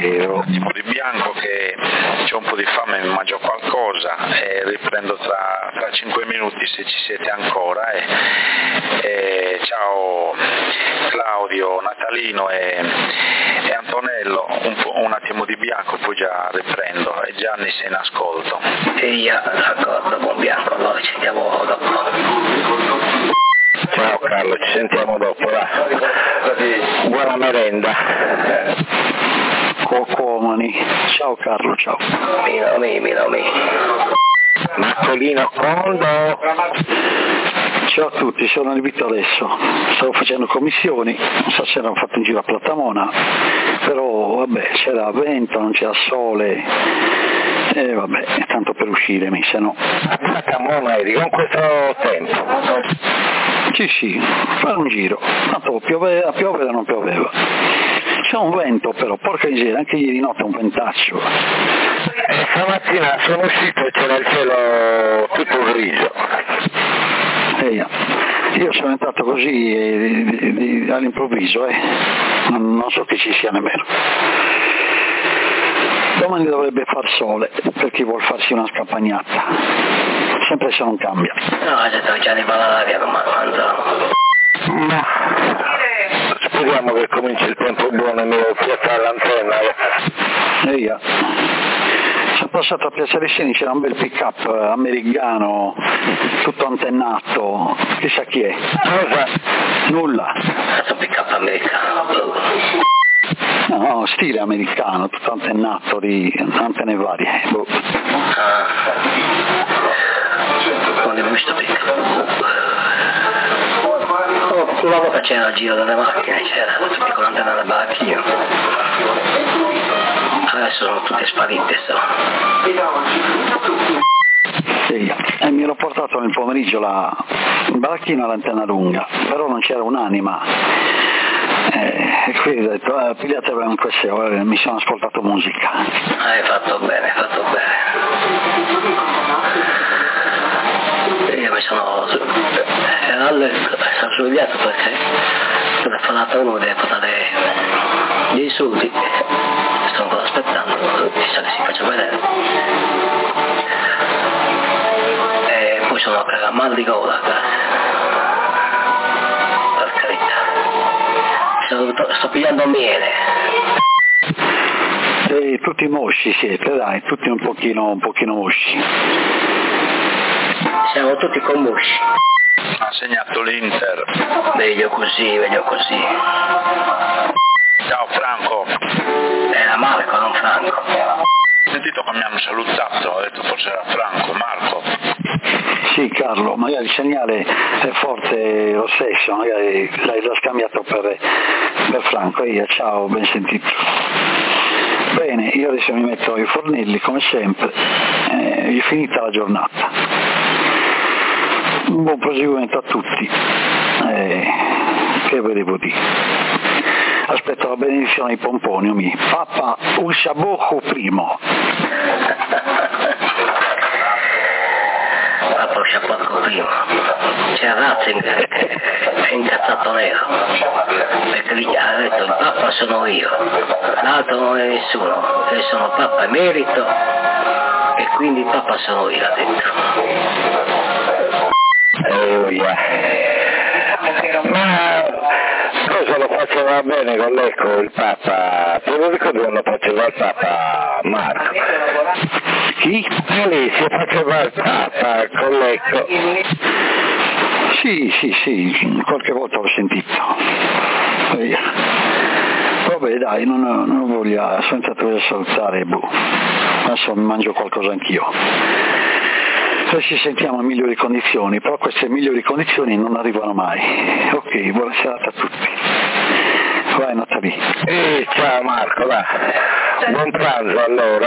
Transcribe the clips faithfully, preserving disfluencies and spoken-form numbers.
vero. Andiamo di bianco che c'ho un po' di fame, mi mangio qualcosa e riprendo tra, tra cinque minuti se ci siete ancora. E, e ciao Claudio, Natalino e, e Antonello, un, po', un attimo di bianco poi già riprendo, e Gianni sei in ascolto. Sì, d'accordo, buon bianco, allora ci sentiamo dopo. Ciao Carlo, ci sentiamo dopo, va. Buona merenda. Cocomani. Ciao Carlo, ciao. Mino mi, mino mi. Marcolino Condo. Ciao a tutti, sono arrivato adesso. Stavo facendo commissioni, non so se hanno fatto un giro a Platamona, però vabbè, c'era vento, non c'era sole, e vabbè, è tanto per uscirmi, se no. A Platamona eri con questo tempo? Sì, sì, fare un giro, tanto pioveva, pioveva non pioveva. C'è un vento però, porca miseria, anche ieri notte un ventaccio. E stamattina sono uscito e c'era il cielo tutto grigio. Eia. Io sono entrato così eh, di, di, all'improvviso, eh. non, non so che ci sia nemmeno. Domani dovrebbe far sole per chi vuol farsi una scampagnata, sempre se non cambia. No, già sto già di l'aria con mangiamo. Ma speriamo che cominci il tempo buono e mi devo piazzare l'antenna. Eia. Sono passato a Piazza Ressini, c'era un bel pick up americano, tutto antennato, chissà chi è. Cosa? Nulla. Questo pick up americano. No, no, stile americano, tutto antennato di antenne varie. Boh. Ah. Non ho visto pick up. Oh, una volta c'era il giro delle macchine, c'era tutti con l'antenna del baracchino. Adesso sono tutte sparite, so. Sì, e mi ero portato nel pomeriggio la il baracchino all'antenna lunga, però non c'era un'anima. Eh, e quindi ho detto, eh, pigliatevi in queste ore, mi sono ascoltato musica. Hai fatto bene, hai fatto bene. Io mi sono era al letto, sono svegliato perché sono affollato uno deve portare dei soldi. Sto ancora aspettando, chissà che si faccia vedere. E poi sono a mal di gola, per carità. Sto, sto pigliando miele. E tutti mosci siete, dai, tutti un pochino, un pochino mosci. Siamo tutti con mosci. Ha segnato l'Inter. Meglio così, meglio così. Ciao Franco. Era Marco, non Franco. Ho sentito che mi hanno salutato, ho detto forse era Franco, Marco. Sì Carlo, magari il segnale è forte lo stesso, magari l'hai già scambiato per, per Franco. E io, ciao, ben sentito. Bene, io adesso mi metto ai fornelli come sempre, eh, è finita la giornata. Un buon proseguimento a tutti, eh, che vedevo dire. Aspetto la benedizione ai pomponi, mi. Papa, un sciabocco primo. Papa, un sciabocco primo. C'è Ratzinger che è incazzato nero, perché gli ha detto il Papa sono io, l'altro non è nessuno, io sono Papa emerito e quindi il Papa sono io, ha detto. Oh, yeah. Ma cosa lo faceva bene con l'Ecco il Papa? Te lo ricordi quando faceva il Papa Marco? Chi? E lì si faceva il Papa con l'Ecco. Sì, sì, sì, qualche volta l'ho sentito. E, vabbè dai, non, non voglio, senza dover salutare, boh. Adesso mi mangio qualcosa anch'io. Poi ci sentiamo in migliori condizioni, però queste migliori condizioni non arrivano mai. Ok, buona serata a tutti. Vai Natalie. Eh, ciao Marco, va. Buon pranzo allora.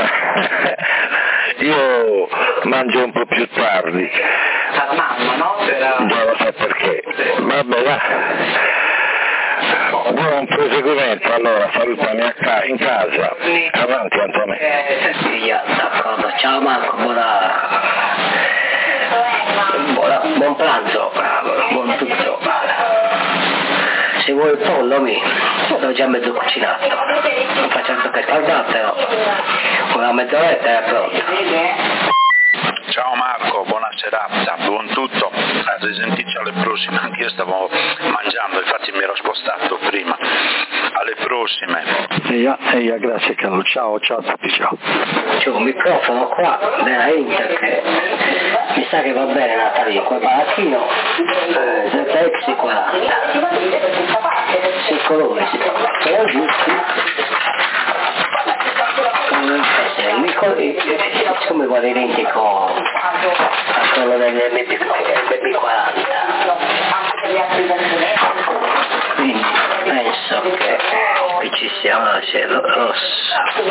Io mangio un po' più tardi. La mamma, no? Già lo so perché. Vabbè, va. Buon proseguimento allora, salutami a ca- in casa. Avanti Antonio. Sì, d'accordo. Ciao Marco, buona... buona... buon pranzo, buon tutto. Se vuoi il pollo mi l'ho già mezzo cucinato, non faccio altro che guardatelo, una mezz'oretta è pronta. Ciao Marco, buona serata, buon tutto, a risentirci alle prossime, anch'io stavo mangiando, infatti mi ero spostato prima, alle prossime. Eia, eia, grazie Carlo, ciao, ciao a tutti, ciao. C'è un microfono qua della Inter che mi sa che va bene Natalino, quel baracchino eh, Z X quaranta, sei colori, sono giusti. Come vuole identico a quello dell'M B quaranta, quindi penso che qui ci siamo, c'è rosso,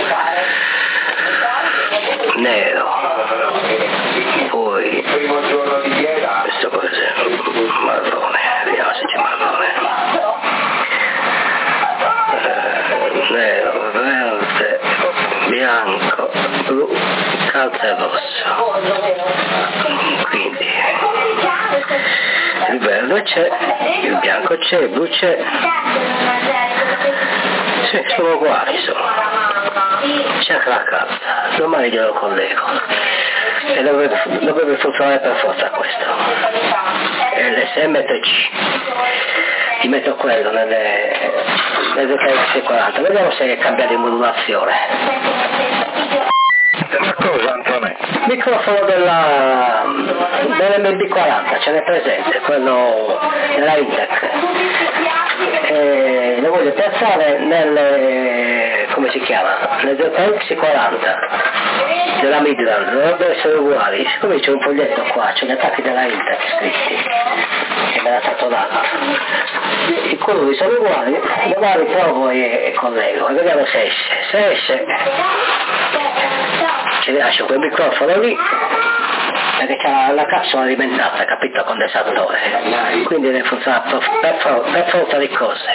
nero, poi questo cos'è? Marrone, vediamo se c'è marrone, eh, nero, verde, bianco, blu, calza e rosso. Quindi il verde c'è, il bianco c'è, il blu c'è. Sì, sono uguali, sono. C'è anche la calza, domani glielo collego. E dovrebbe, dovrebbe funzionare per forza questo. L S M T C. Ti metto quello nelle, nelle Z X quaranta, vediamo se è cambiato di modulazione. Ma cosa Antonio? Microfono della, dell'M B quaranta, ce n'è presente, quello della Intec. E lo voglio piazzare nelle, come si chiama? Le Z X quaranta della Midland, dovrebbero essere uguali. Siccome c'è un foglietto qua, c'è gli attacchi della Intec scritti, che me l'ha stato dato. I colori sono uguali, magari provo e, e collego, e vediamo se esce. Se esce, ci lascio quel microfono lì, perché c'ha la capsula alimentata, capito, condensatore, quindi deve funzionare per, per, per forza di cose.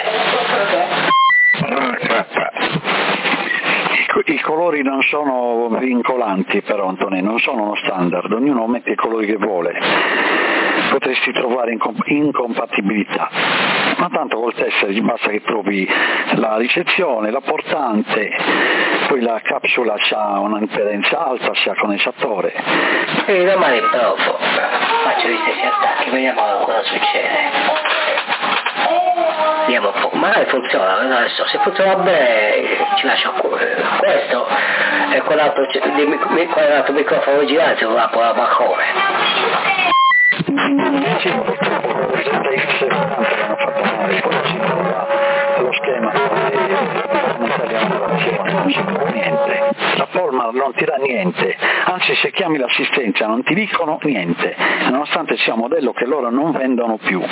I colori non sono vincolanti però Antonio, non sono uno standard, ognuno mette i colori che vuole, potresti trovare incom- incompatibilità, ma tanto col tessere basta che trovi la ricezione, la portante, poi la capsula ha un'impedenza alta, sia condensatore. E domani provo, faccio gli stessi attacchi, vediamo cosa succede. Vediamo un po', magari funziona, adesso se funziona bene ci lascio questo e quell'altro, quell'altro microfono originale se lo apro la balcone. Sì, hanno fatto male, poi si trova lo schema non si trova niente, la Polmar non ti dà niente, anzi se chiami l'assistenza non ti dicono niente, nonostante sia un modello che loro non vendono più.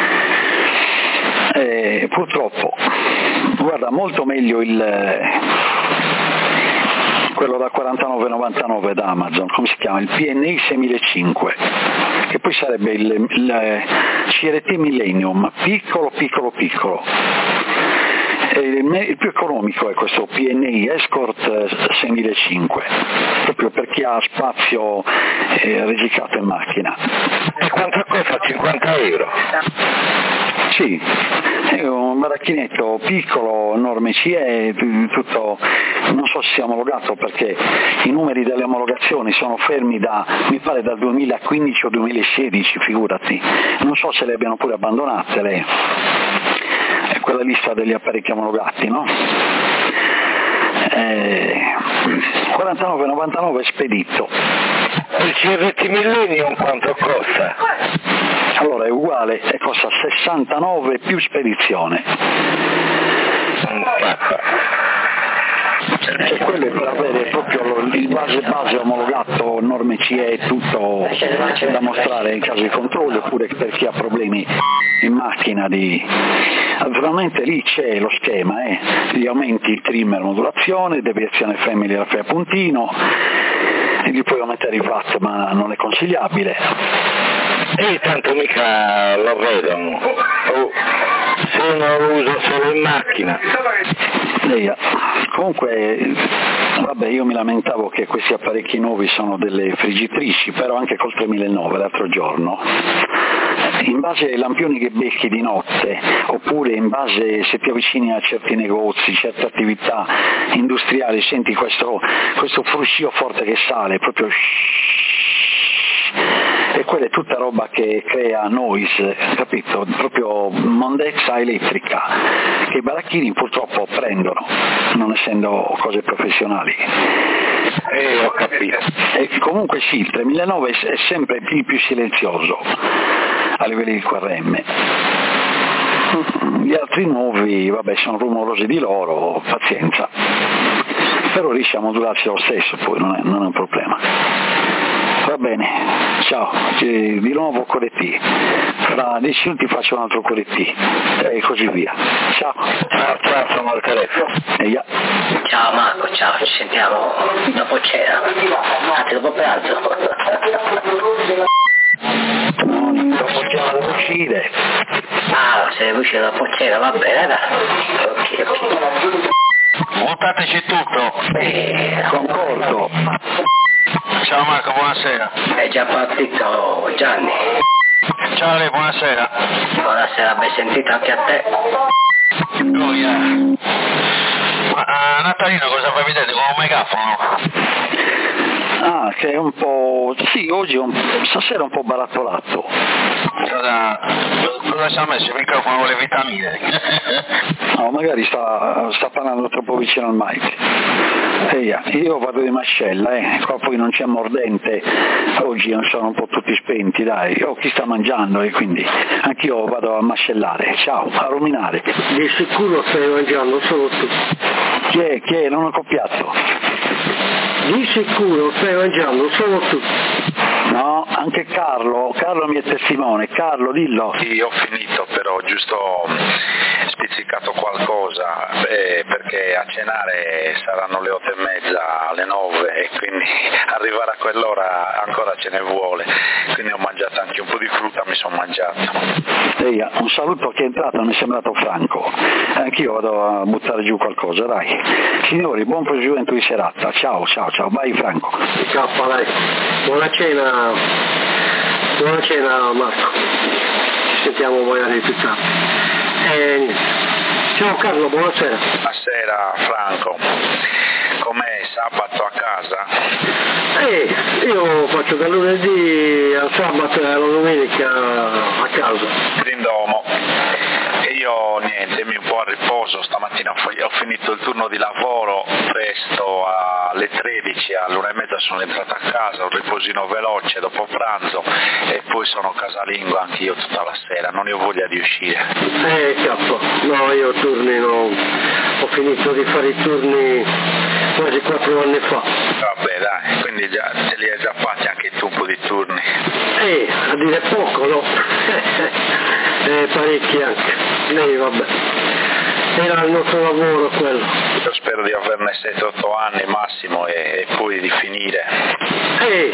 Eh, purtroppo, guarda, molto meglio il quello da quarantanove novantanove da Amazon, come si chiama? Il P N I seimilacinque, che poi sarebbe il, il C R T Millennium, piccolo piccolo piccolo. E il, il più economico è questo P N I Escort seimilacinque, proprio per chi ha spazio eh, risicato in macchina. E quanto costa? cinquanta euro? Sì, è un baracchinetto piccolo, enorme, C E, tutto, non so se sia omologato perché i numeri delle omologazioni sono fermi da, mi pare dal duemilaquindici o duemilasedici, figurati, non so se le abbiano pure abbandonate le, quella lista degli apparecchi omologati, no? Eh, quarantanove novantanove spedito. Il C R T Millennium quanto costa? Allora è uguale e costa sessantanove più spedizione. E quello è per avere proprio il base base omologato, norme C E, tutto da mostrare in caso di controllo, oppure per chi ha problemi in macchina di... Naturalmente lì c'è lo schema, eh? Gli aumenti il trimmer modulazione, deviazione family alla fai a puntino, e gli puoi aumentare i watt ma non è consigliabile. E tanto mica lo vedono, oh, se non lo uso solo in macchina. Eia. Comunque, vabbè, io mi lamentavo che questi apparecchi nuovi sono delle friggitrici, però anche col tremilanove l'altro giorno in base ai lampioni che becchi di notte, oppure in base se ti avvicini a certi negozi, certe attività industriali, senti questo, questo fruscio forte che sale, proprio e quella è tutta roba che crea noise, capito? Proprio mondezza elettrica che i baracchini purtroppo prendono, non essendo cose professionali. Eh, ho capito. E comunque sì, il tremilanove è sempre il più silenzioso a livello di Q R M. Gli altri nuovi, vabbè, sono rumorosi di loro, pazienza. Però riesce a modularsi lo stesso, poi non è, non è un problema. Va bene, ciao, di nuovo con le T, fra dieci minuti faccio un altro con le T e così via. Ciao. Ciao, ciao, sono al telefono. E yeah. Ciao Marco, ciao, ci sentiamo dopo cena, anzi dopo pranzo. No, dopo cena devo uscire. Ah, se devo uscire dopo cena, va bene, dai. Ok, ok. Montateci tutto. Eh, Concordo. Ciao Marco, buonasera. è già partito Gianni. Ciao Ale, buonasera. Buonasera, ben sentito anche a te. Gioia. Ma a Natalino cosa fai vedere con un megafono? Ah, che è un po'... sì, oggi è un... stasera è un po' barattolato. Cosa, cosa ci ha messo il microfono con le vitamine? No, magari sta, sta parlando troppo vicino al mic. Eia, io vado di mascella, eh, qua poi non c'è mordente, oggi sono un po' tutti spenti, dai, ho chi sta mangiando e quindi anch'io vado a mascellare, ciao, a ruminare. Di sicuro stai mangiando solo tu. Chi è? Chi è? Non ho copiato. Di sicuro stai mangiando solo tu. No, anche Carlo, Carlo mi è testimone, Carlo dillo. Sì, ho finito, però giusto spizzicato qualcosa, eh, perché a cenare saranno le otto e mezza, alle nove, e quindi arrivare a quell'ora ancora ce ne vuole, quindi ho mangiato anche un po' di frutta, mi sono mangiato. Eia, un saluto a chi è entrato, mi è sembrato Franco, anch'io vado a buttare giù qualcosa, dai. Signori, buon proseguimento di serata, ciao, ciao, ciao, vai Franco. Ciao, dai. Buona cena, buona cena Marco, ci sentiamo magari più tardi. Eh, ciao Carlo, buonasera. Buonasera Franco, com'è sabato a casa? Eh, io faccio da lunedì al sabato e alla domenica a casa. Grindomo. E io niente, mi un po' a riposo, stamattina ho finito il turno di lavoro presto alle tredici, all'una e mezza sono entrato a casa, un riposino veloce dopo pranzo e poi sono casalingo anche io tutta la sera, non ne ho voglia di uscire. Eh capo, no, io turni no, ho finito di fare i turni quasi quattro anni fa. Vabbè dai, quindi già, te li hai già fatti anche tu un po' di turni? Eh, a dire poco no, eh, parecchi anche, eh, vabbè, era il nostro lavoro quello. Io spero di averne sette otto anni massimo e, e poi di finire. Eh,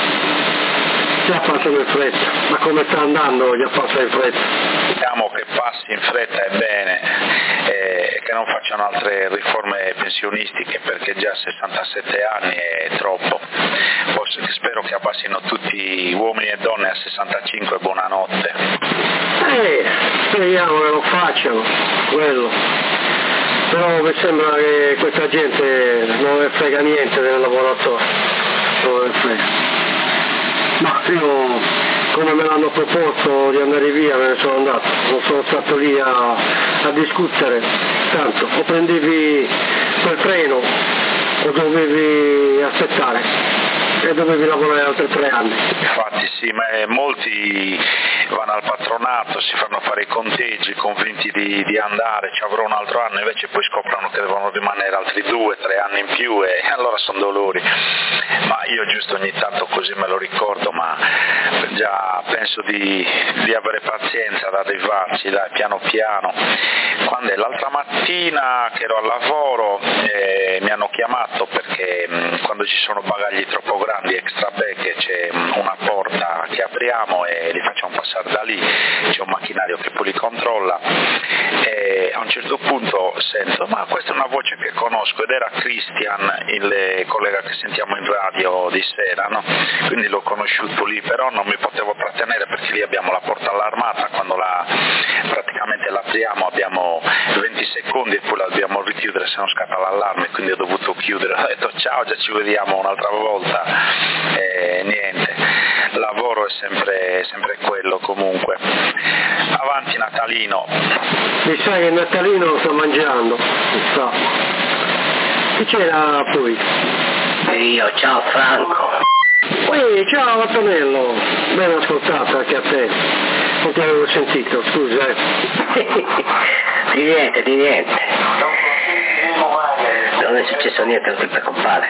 già passano in fretta, ma come sta andando già passa in fretta? Speriamo che passi in fretta e bene e che non facciano altre riforme pensionistiche, perché già sessantasette anni è troppo. Forse, spero che abbassino tutti uomini e donne a sessantacinque, buonanotte. Eh, speriamo che lo facciano, quello. Però mi sembra che questa gente non ne frega niente del lavoratore, non ne frega. Ma io, come me l'hanno proposto di andare via, me ne sono andato, non sono stato lì a, a discutere, tanto o prendevi quel treno o dovevi aspettare e dovevi lavorare altri tre anni. Infatti sì, ma molti vanno al patronato, si fanno fare i conteggi, convinti di, di andare, ci avrò un altro anno, invece poi scoprono che devono rimanere altri due, tre anni in più e allora sono dolori. Ma io giusto ogni tanto così me lo ricordo, ma già penso di, di avere pazienza ad arrivarci, dai, piano piano. Quando è l'altra mattina che ero al lavoro eh, mi hanno chiamato perché mh, quando ci sono bagagli troppo grandi extra bag c'è mh, una porta che apriamo e li facciamo passare da lì, c'è un macchinario che poi li controlla e a un certo punto sento ma questa è una voce che conosco ed era Christian, il collega che sentiamo in radio di sera, no? Quindi l'ho conosciuto lì, però non mi potevo trattenere perché lì abbiamo la porta allarmata, quando la, praticamente l'apriamo abbiamo venti secondi e poi la dobbiamo richiudere se non scatta l'allarme, quindi ho dovuto chiudere, ho detto ciao, già ci vediamo un'altra volta e niente, il lavoro è sempre, sempre quello comunque. Avanti Natalino. Mi sa che Natalino sta mangiando, sta. Chi c'era poi? Io, ciao Franco. Ehi, ciao Antonello, ben ascoltato anche a te, non ti avevo sentito, scusa. Eh. Di niente, di niente. Non è successo niente, non ti preoccupare.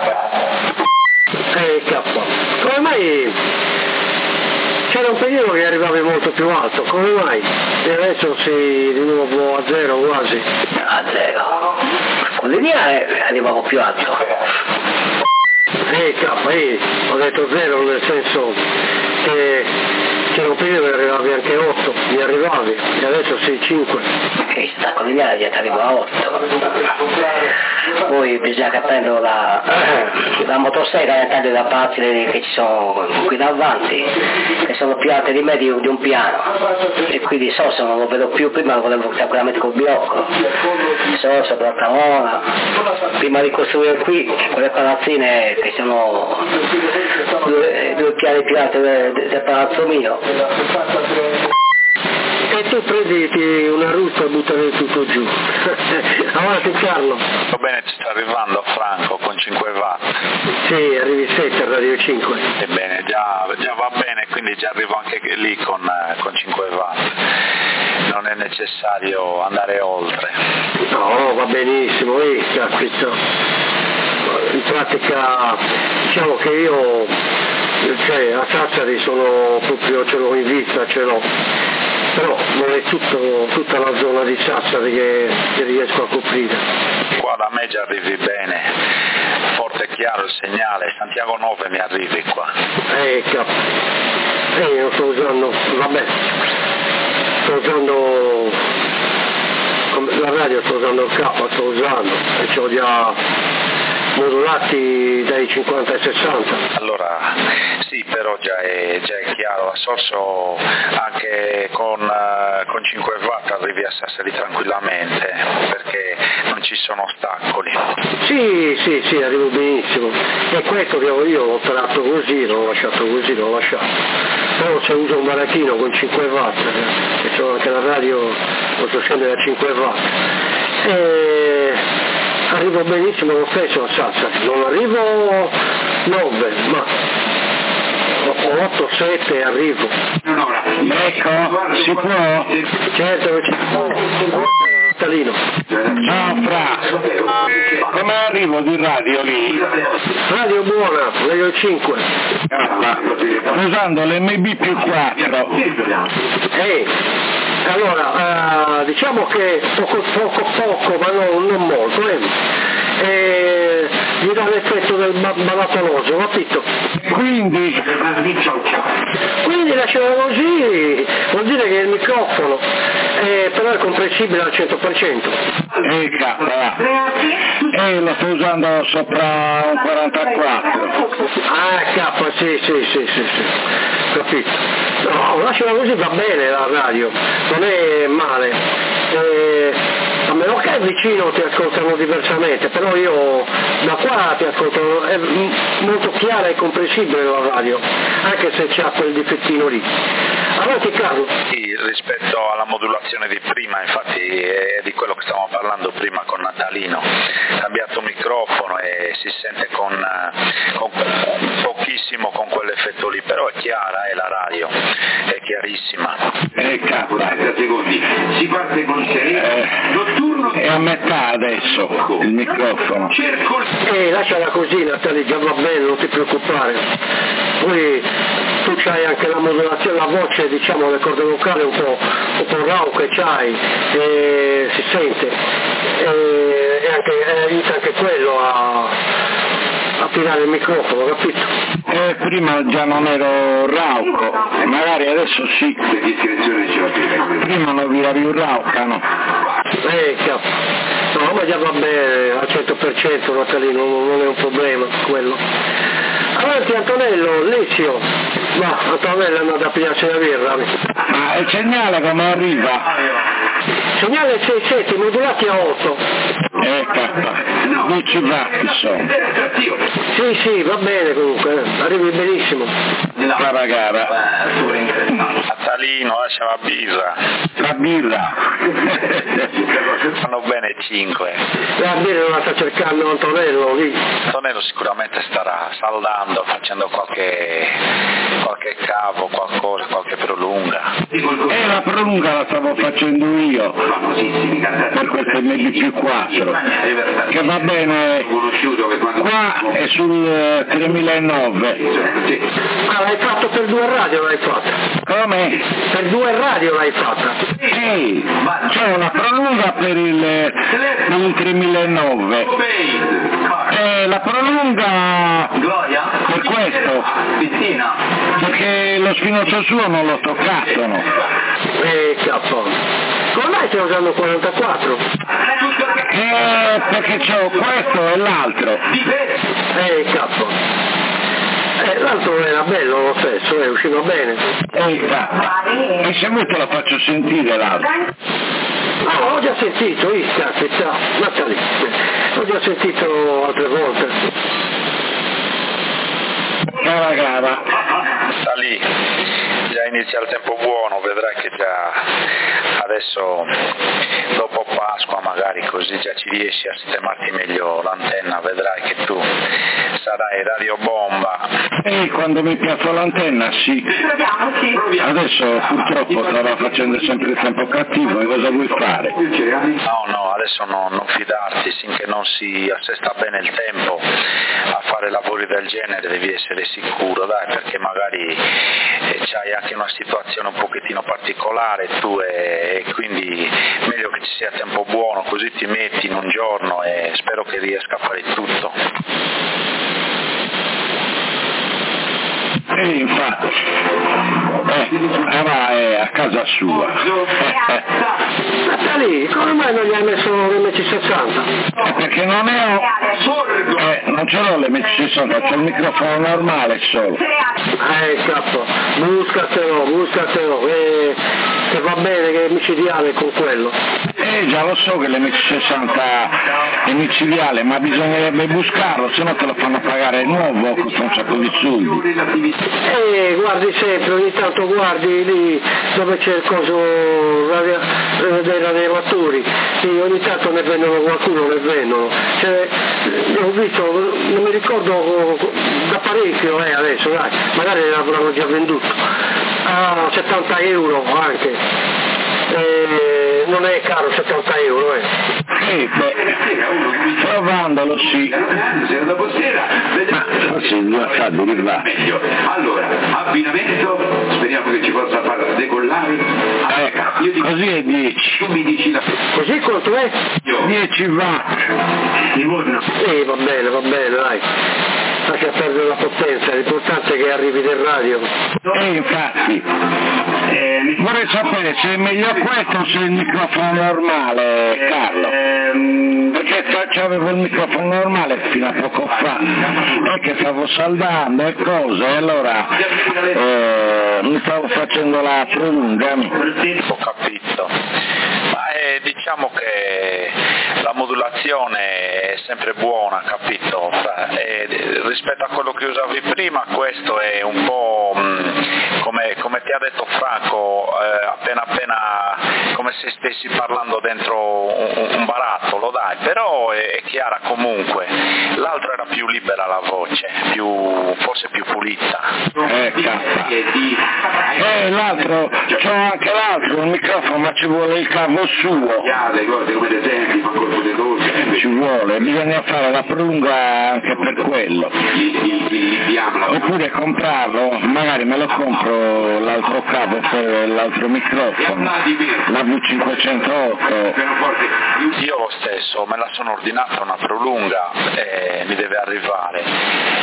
Eh, cappa. Come mai? C'era un periodo che arrivavi molto più alto, come mai? E adesso sei di nuovo a zero quasi. A zero. Con lineare arrivavo più alto. Eh, cappa, eh, ho detto zero nel senso che c'era un periodo che arrivavi anche a otto, mi arrivavi, e adesso sei cinque. Che sta con lineare ti arrivo a otto. Poi bisogna che prendo la, la motosega e taglio da parti che ci sono qui davanti, che sono più alte di me di, di un piano. E quindi Soso non lo vedo più, prima lo volevo tranquillamente col blocco. Soso, Bracamona, prima di costruire qui quelle palazzine che sono due, due piani più alti del, del palazzo mio. E tu prenditi una russa e buttare tutto giù. Avanti Carlo. Va bene, ci sta arrivando Franco con cinque watt. Sì, arrivi sette a Radio cinque. Ebbene, già, già va bene, quindi già arrivo anche lì con, con cinque watt. Non è necessario andare oltre. No, va benissimo, eh, capito. In pratica, diciamo che io, cioè, a Sassari sono proprio, ce l'ho in vista, ce l'ho. Però non è tutto, tutta la zona di Sassari che, che riesco a coprire. Qua da me già arrivi bene, forte e chiaro il segnale, Santiago nove mi arrivi qua. Eh, cap. Eh, io sto usando, vabbè, sto usando, la radio sto usando il K, sto usando, e c'ho già modulati dai cinquanta ai sessanta. Allora, sì, però già è, già è chiaro, a Sorso anche con, uh, con cinque watt arrivi a Sassari tranquillamente, perché non ci sono ostacoli. Sì, sì, sì, arrivo benissimo. E questo che io ho operato così, l'ho lasciato così, l'ho lasciato. Però se uso un baracchino con cinque watt, e c'ho anche la radio, posso scendere a cinque watt. E arrivo benissimo lo stesso a Sassari, non arrivo nove, ma otto sette arrivo. Ecco, si può? Certo, ci può. Talino. Ciao Fra, come arrivo di radio lì? Radio buona, Radio cinque. Ah, usando l'M B più quattro. Ehi, allora, uh, diciamo che poco poco poco, ma non, non molto, eh. E gli dà l'effetto del balatoloso, capito? Quindi? Quindi lasciamo così, vuol dire che il microfono è, però è comprensibile al cento per cento. E cazzo, e lo sto usando sopra un quarantaquattro. Ah, K, sì, sì, sì, sì, sì, capito. No, lasciala così, va bene la radio, non è male. Eh, a meno che vicino ti ascoltano diversamente, però io da qua ti ascolto, è molto chiara e comprensibile la radio, anche se c'ha quel difettino lì. Avanti Carlo. Sì, rispetto alla modulazione di prima, infatti è di quello che stavamo parlando prima con Natalino, ha cambiato microfono e si sente con, con pochissimo con quell'effetto lì, però è chiara, è la radio, è chiarissima. E cazzo, si parte con eh, notturno è a metà adesso il microfono. Eh, lasciala così Natalia, già va bene, non ti preoccupare. Poi tu c'hai anche la modulazione, la voce, diciamo, le corde vocali un po', un po' rauche c'hai, e si sente, e, e anche, e aiuta anche quello a, a tirare il microfono, capito? Eh, prima già non ero rauco, magari adesso sì. Prima non viravi un raucano. Eh, capo. No, ma già va bene, al cento per cento Natalino, non è un problema quello. Avanti Antonello, Lizio. No, Antonello è andato a pigliarsi la birra. Ma il segnale come arriva? Segnale sei sette, modulati a otto. Eh, cappa, non ci va, insomma. Sì, sì, va bene comunque, arrivi benissimo. Cara gara. Natalino, lascia la birra. La birra. Fanno bene cinque. La birra la sta cercando Antonello, lì. Antonello sicuramente starà saldando, facendo qualche, qualche cavo, qualcosa, qualche prolunga. E la prolunga la stavo facendo io, per questo M D più quattro, che va bene, qua è sul tremilanove. Ah, l'hai fatto per due radio, l'hai fatta? Come? Per due radio l'hai fatta? Sì, c'è una prolunga per il, per il tremilanove. E la prolunga per questo, perché lo spinozzo suo non l'ho toccato, no? Eh, capo. Come mai stai usando il quarantaquattro? Eh, perché c'ho questo e l'altro. Eh, capo. Eh, l'altro era bello lo stesso, eh, usciva bene. Eh, e se vuoi te lo faccio sentire l'altro. Ah, ho già sentito, io caspita, Natalie, ho già sentito altre volte. Cara gara. Sta lì, già inizia il tempo buono, vedrai che già adesso dopo Pasqua magari così già ci riesci a sistemarti meglio l'antenna, vedrai che tu sarai radio bomba. E quando mi piazzo l'antenna sì. Adesso purtroppo stava facendo sempre il tempo cattivo, e cosa vuoi fare? No, no, adesso no, non fidarti, finché non si assesta bene il tempo a fare lavori del genere devi essere sicuro, dai, perché magari eh, c'hai anche una situazione un pochettino particolare tu e, e quindi meglio che ci sia tempo buono, così ti metti in un giorno e spero che riesca a fare tutto. E infatti, eh, ora è a casa sua. Natalie, come mai non gli hai messo l'M C sessanta? Eh, perché non è... Eh, non ce l'ho l'M C sessanta, c'ho il microfono normale solo. Eh, capo, buscatelo, buscatelo, eh, che va bene, che è micidiale con quello. Eh, già lo so che l'M C sessanta è micidiale, ma bisognerebbe buscarlo, se no te lo fanno pagare nuovo, costa un sacco di soldi. E guardi sempre, ogni tanto guardi lì dove c'è il coso radio, dei radiatori, sì, ogni tanto ne vendono qualcuno, ne vendono. Cioè, ho visto, non mi ricordo da parecchio eh, adesso, dai, magari l'avranno già venduto, a settanta euro anche. Eh, non è caro settanta euro, eh. Sì, beh, trovandolo sì. Ma forse due assaggi va. Meglio. Allora, abbinamento, speriamo che ci possa far decollare. Ecco, Io dico, così è dieci. tu mi dici la... Così quanto è? dieci watt. Sì, va bene, va bene, dai. Lascia perdere la potenza, l'importante è che arrivi del radio. E infatti, eh, vorrei sapere se è meglio questo o se è il microfono normale, Carlo. Perché avevo il microfono normale fino a poco fa, e che stavo saldando e cose, e allora eh, mi stavo facendo la prolunga. Ho capito. Ma eh, diciamo che la modulazione è sempre buona, capito? E rispetto a quello che usavi prima, questo è un po' mh, come, come ti ha detto Franco, eh, appena appena come se stessi parlando dentro un, un barattolo, dai, però è, è chiara comunque. L'altro era più libera la voce, più, forse più pulita. Eh, cazzo. Eh, l'altro, c'ho anche l'altro, il microfono, ma ci vuole il cavo suo. Ci vuole, bisogna fare la prolunga anche per quello. Oppure comprarlo, magari me lo compro l'altro cavo per l'altro microfono, la V cinquecentootto. Io lo stesso, me la sono ordinata una prolunga e mi deve arrivare.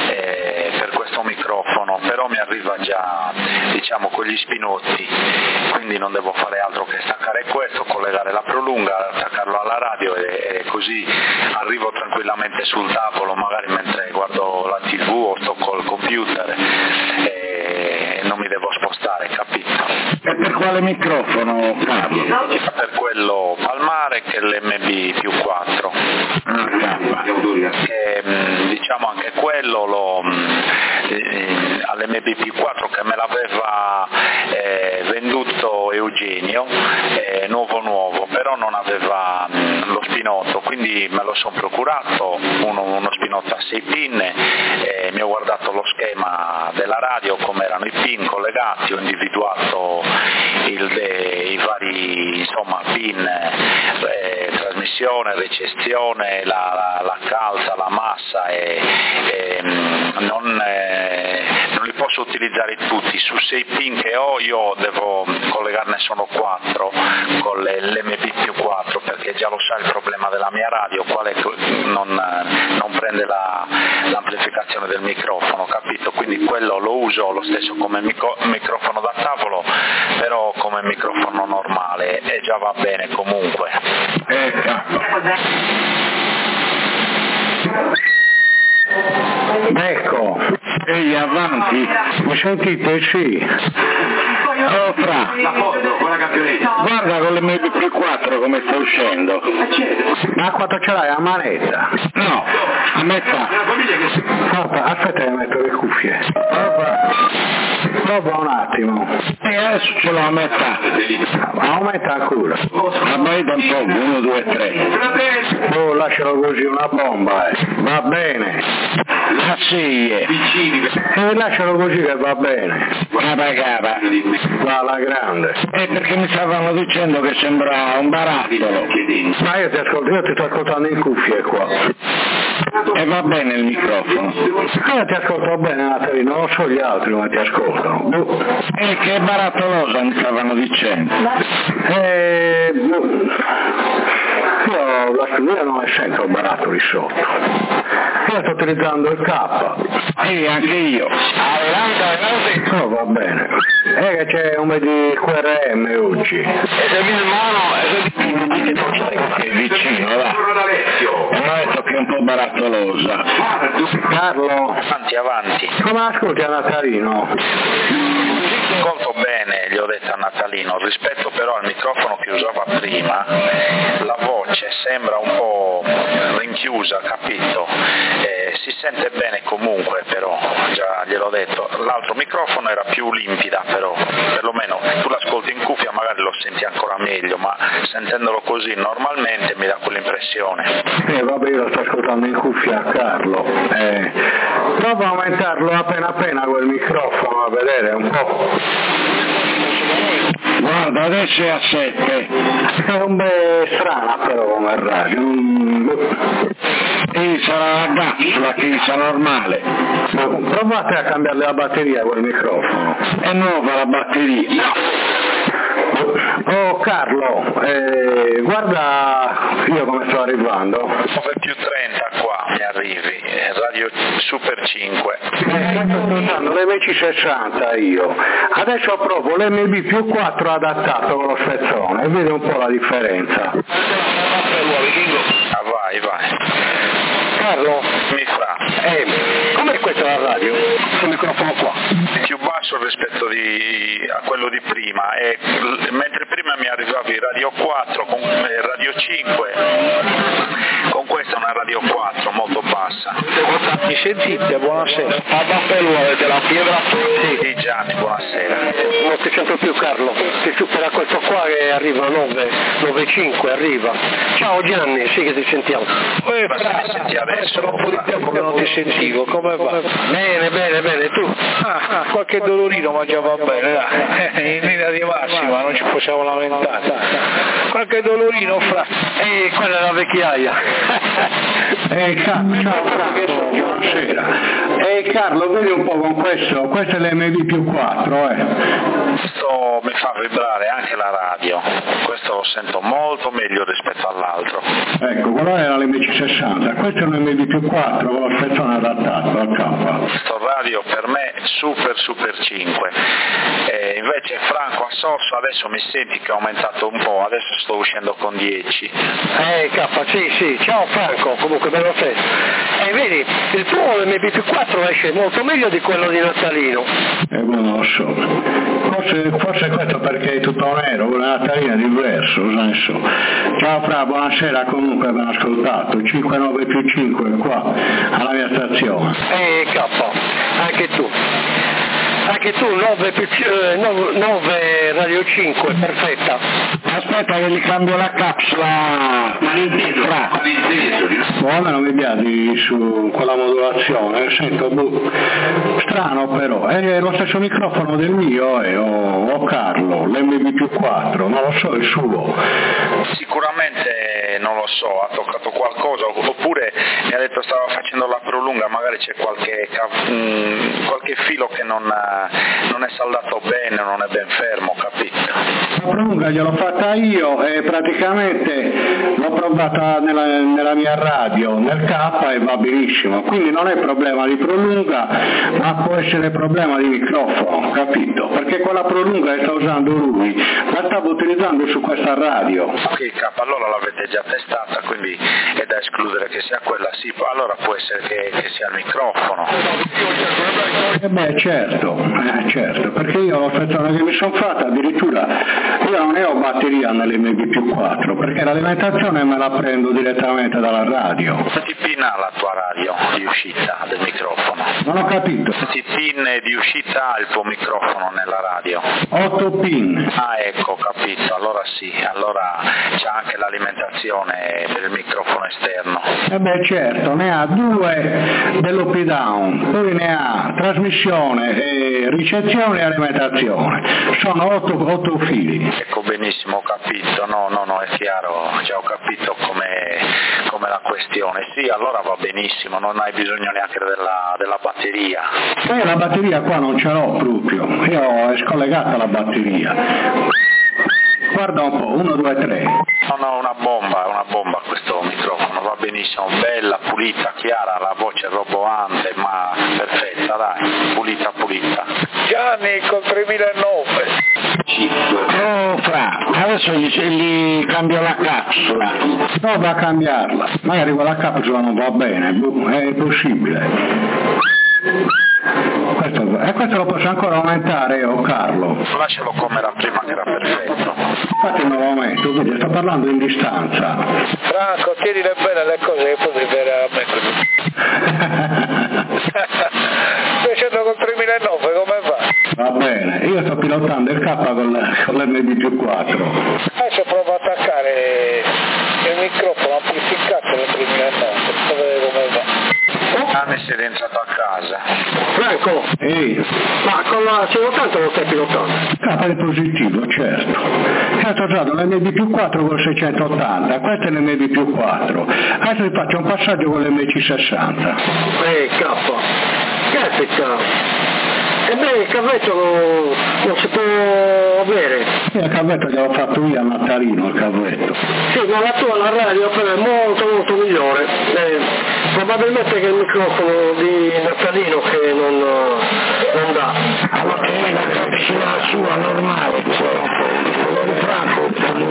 però mi arriva già, diciamo, con gli spinotti, quindi non devo fare altro che staccare questo, collegare la prolunga, attaccarlo alla radio e, e così arrivo tranquillamente sul tavolo, magari mentre guardo la tivù o sto col computer e non mi devo spostare, capito? E per quale microfono, Carlo? Per quello Palmare che è l'emme bi più quattro. E, diciamo anche quello lo, eh, all'emme bi più quattro che me l'aveva eh, venduto Eugenio, eh, nuovo nuovo, però non aveva mh, lo spinotto, quindi me lo sono procurato, uno, uno spinotto a sei pin, eh, mi ho guardato lo schema della radio, come erano i pin collegati, ho individuato il, de, i vari insomma pin, eh, trasmissione, ricezione, la, la, la calza, la massa e, e non, eh, non li posso utilizzare tutti, su sei pin che ho io devo collegarne solo quattro con l'emme bi più quattro, perché già lo sa il problema della mia radio, quale non, non prende la, l'amplificazione del microfono, capito? Quindi quello lo uso lo stesso come micro, microfono da tavolo, però come microfono normale e già va bene comunque. Ecco, ehi, avanti, mi sentite? Sì. Oh, Fra, guarda con l'emme bi più quattro come sta uscendo. Ma quanto ce l'hai a manetta? No, a metà. Papà, aspetta che metto le cuffie. Papà, prova un attimo. E adesso ce l'ho a metà. Aumenta ancora. Vabbè, da un po', uno, due, tre. Oh, lascialo così, una bomba, eh. Va bene. Ah sì, eh. E lascialo così che va bene. Capa capa. Va alla grande. E perché mi stavano dicendo che sembra un barattolo. Ma io ti ascolto, io ti sto ascoltando in cuffie qua. E va bene il microfono. Io ti ascolto bene, Natalino, non so gli altri come ti ascoltano. E che barattolosa mi stavano dicendo. Eh, io la studia non è sempre un barattolo di sotto. Io sto utilizzando il K. E anche io. Adelante, adelante. Oh, va bene. È che c'è un po' di Q R M oggi. E se mi mano, è vicino, va. E non è detto che è un po' barattolosa. Carlo. Avanti, avanti. Come ascolti a Natalino? Ascolto bene, gli ho detto a Natalino, rispetto però al microfono che usava prima, la voce sembra un po' rinchiusa, capito? Eh, si sente bene comunque, però, già gliel'ho detto, l'altro microfono era più limpida, però, perlomeno tu l'ascolti in cuffia magari lo senti ancora meglio, ma sentendolo così normalmente mi dà quell'impressione. Eh vabbè, io lo sto ascoltando in cuffia a Carlo. Eh, prova a aumentarlo appena appena quel microfono, a vedere un po'. Guarda, adesso è a sette. È un bel strana però come radio. E sarà la capsula che sia normale. Provate a cambiare la batteria quel microfono. È nuova la batteria. Oh Carlo, eh, guarda io come sto arrivando. nove più trenta qua mi arrivi, radio Super cinque. Eh, sto usando l'emme ci sessanta io. Adesso provo l'emme bi più quattro adattato con lo spezzone e vedo un po' la differenza. Ah, vai, vai. Carlo? Mi fa. Eh, com'è questa la radio? Questo microfono qua. Più basso rispetto di, a quello di prima, e mentre prima mi arrivavi radio quattro, con, eh, radio cinque, con questa una radio quattro molto bassa. Mi sentite? Buonasera. A Bappello avete la pietra? Sì, sì, Gianni, buonasera. Non ti sento più Carlo, ti supera questo qua che arriva nove, nove cinque, arriva. Ciao Gianni, sì che ti sentiamo. Eh, ma se mi senti adesso? Un po' di tempo che non ti sentivo, come va? Bene, bene, bene, tu? Ah, ah, qualche dolorino ma già va bene, dai. In linea di massima, non ci possiamo lamentare. Qualche dolorino fra. E quella è la vecchiaia. Ehi Carlo, ciao Carlo, buonasera. Ehi Carlo, vedi un po' con questo, questo è l'emme bi più quattro, eh. Questo mi fa vibrare anche la radio, questo lo sento molto meglio rispetto all'altro. Ecco, quello era l'emme ci sessanta, questo è un emme bi più quattro con lo spezzone adattato al K. Questo radio radio per me super super cinque. E invece Franco a Sorso adesso mi senti che ho aumentato un po', adesso sto uscendo con dieci. Eh K, sì sì, ciao Franco, comunque bello stesso. E eh, vedi, il tuo M B più quattro esce molto meglio di quello di Natalino. Eh, non lo so, forse, forse questo perché è tutto nero, quello di Natalino è diverso, non so. Ciao Fra, buonasera, comunque ben ascoltato, cinque nove più cinque qua, alla mia stazione. Eh K, anche tu. Anche tu nove, eh, nove Radio cinque, perfetta. Aspetta che gli cambio la capsula. Malinteso, malinteso. No, non mi piaci su quella modulazione, sento boh, strano però, è lo stesso microfono del mio eh, o, o Carlo, l'M B più quattro, non lo so il suo. Sicuramente non lo so, ha toccato qualcosa, oppure mi ha detto stava facendo la prolunga, magari c'è qualche, mh, qualche filo che non, non è saldato bene, non è ben fermo, capito? La prolunga gliel'ho fatta io e praticamente l'ho provata nella, nella mia radio, nel K e va benissimo, quindi non è problema di prolunga, ma può essere problema di microfono, capito? Perché quella prolunga che sta usando lui, la stavo utilizzando su questa radio. Ok K, allora l'avete già testata, quindi è da escludere che sia quella, sì, allora può essere che, che sia il microfono. Eh beh certo, eh, certo, perché io la stazione che mi sono fatta addirittura io non ne ho batteria nell'M B più quattro, perché l'alimentazione me la prendo direttamente dalla radio. Quanti pin ha la tua radio di uscita del microfono? Non ho capito. Quanti pin di uscita ha il tuo microfono nella radio? otto pin. Ah ecco, capito, allora sì, allora c'è anche l'alimentazione per il microfono esterno. Eh beh certo, ne ha due dell'U P down, poi ne ha trasmissione, e ricezione e alimentazione, sono otto, otto fili. Ecco benissimo, ho capito, no no no, è chiaro, già ho capito com'è, com'è la questione, sì allora va benissimo, non hai bisogno neanche della, della batteria. Eh, la batteria qua non ce l'ho proprio, io ho scollegata la batteria. Guarda un po', uno, due, tre. No, no, una bomba, è una bomba questo microfono, va benissimo, bella, pulita, chiara, la voce roboante, ma perfetta, dai, pulita, pulita. Gianni col tremilanove. Oh Fra, adesso gli, gli cambio la capsula. Prova a cambiarla, magari quella capsula non va bene, è possibile. Questo, e questo lo posso ancora aumentare o Carlo? Lascialo come era prima che era perfetto. Infatti non lo aumento, quindi sto parlando in distanza. Franco, tienile bene le cose che poi vedere a me così. Stai facendo col tremilanove, come va? Va bene, io sto pilotando il K con, con l'M B più quattro. Adesso provo a attaccare il microfono amplificato nel tremilanove, per vedere come va. Anni sei rientrato a casa. Franco, Ehi, ma con la centottanta lo stai pilotando? K è positivo, certo. Certo, ho usato l'M B più quattro con seicentottanta, questo è l'M B più quattro. Adesso vi faccio un passaggio con l'M C sessanta. Ehi K, caspita. Ebbene il cavetto non, non si può avere. Il cavetto gliel'ho fatto io a Natalino, il cavetto. Sì, ma la tua, la radio però è molto molto migliore. Eh, probabilmente che è il microfono di Natalino che non, non dà. Allora è la capsula sua normale, quello di Franco,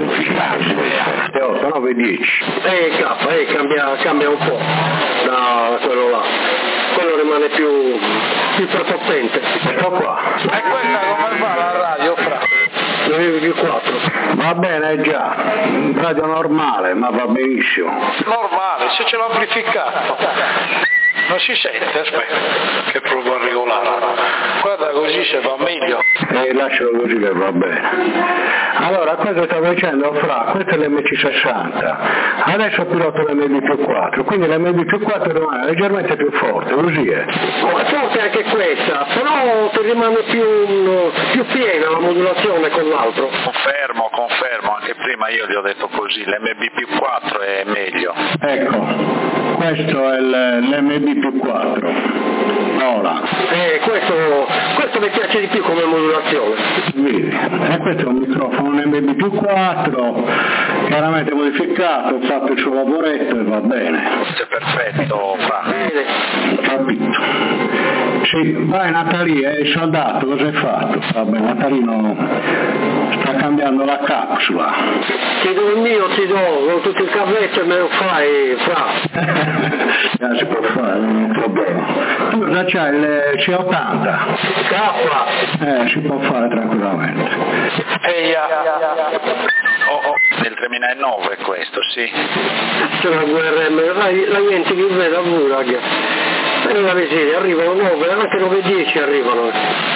è otto, nove, dieci. Eh K, eh, cambia, cambia un po' da quello là. Quello rimane più, più prepotente. Ecco qua. E questa come va la radio, Fra? l'M B più quattro. Va bene già, radio normale, ma va benissimo. Normale, se ce l'ho amplificato. Non si sente, aspetta, che provo a regolarlo. Guarda così se va meglio. E lascialo così che va bene. Allora, questo stavo dicendo, Fra, questo è l'M C sessanta. Adesso piloto l'M B più quattro, quindi l'M B più quattro rimane leggermente più forte, così è. Ma forte anche questa, però ti rimane più, più piena la modulazione con l'altro. Confermo, confermo, anche prima io gli ho detto così, l'M B più quattro è meglio. Ecco, questo è l'M B più quattro. Ora. Eh, questo, questo mi piace di più come modulazione. Vedi, e questo è un microfono un M B più quattro, chiaramente modificato, ho fatto il suo lavoretto e va bene. Questo è perfetto, Fra. Capito. Sì, vai Natalì, è il soldato, cosa hai fatto? Vabbè, Natalino sta cambiando la capsula. Ti do il mio, ti do, con tutto il cavetto e me lo fai, fra. Non si può fare, non è un problema. Tu cosa c'hai, il C ottanta? K. Eh, si può fare tranquillamente. Ehi, oh, oh, del tremilanove questo, sì. C'è una guerra, la, la gente che vede a Vuraga. E una miseria, arrivano nove, anche nove e dieci arrivano.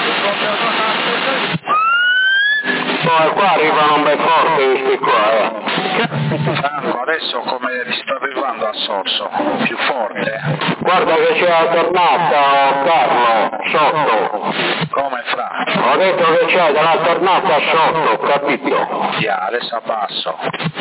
Poi qua arrivano un bel forte questi qua, eh. Franco, adesso come ti sta arrivando a Sorso? Più forte? Guarda che c'è la tornata, Carlo, sotto. Come fra? Ho detto che c'è della tornata sotto, capito? Yeah, adesso abbasso.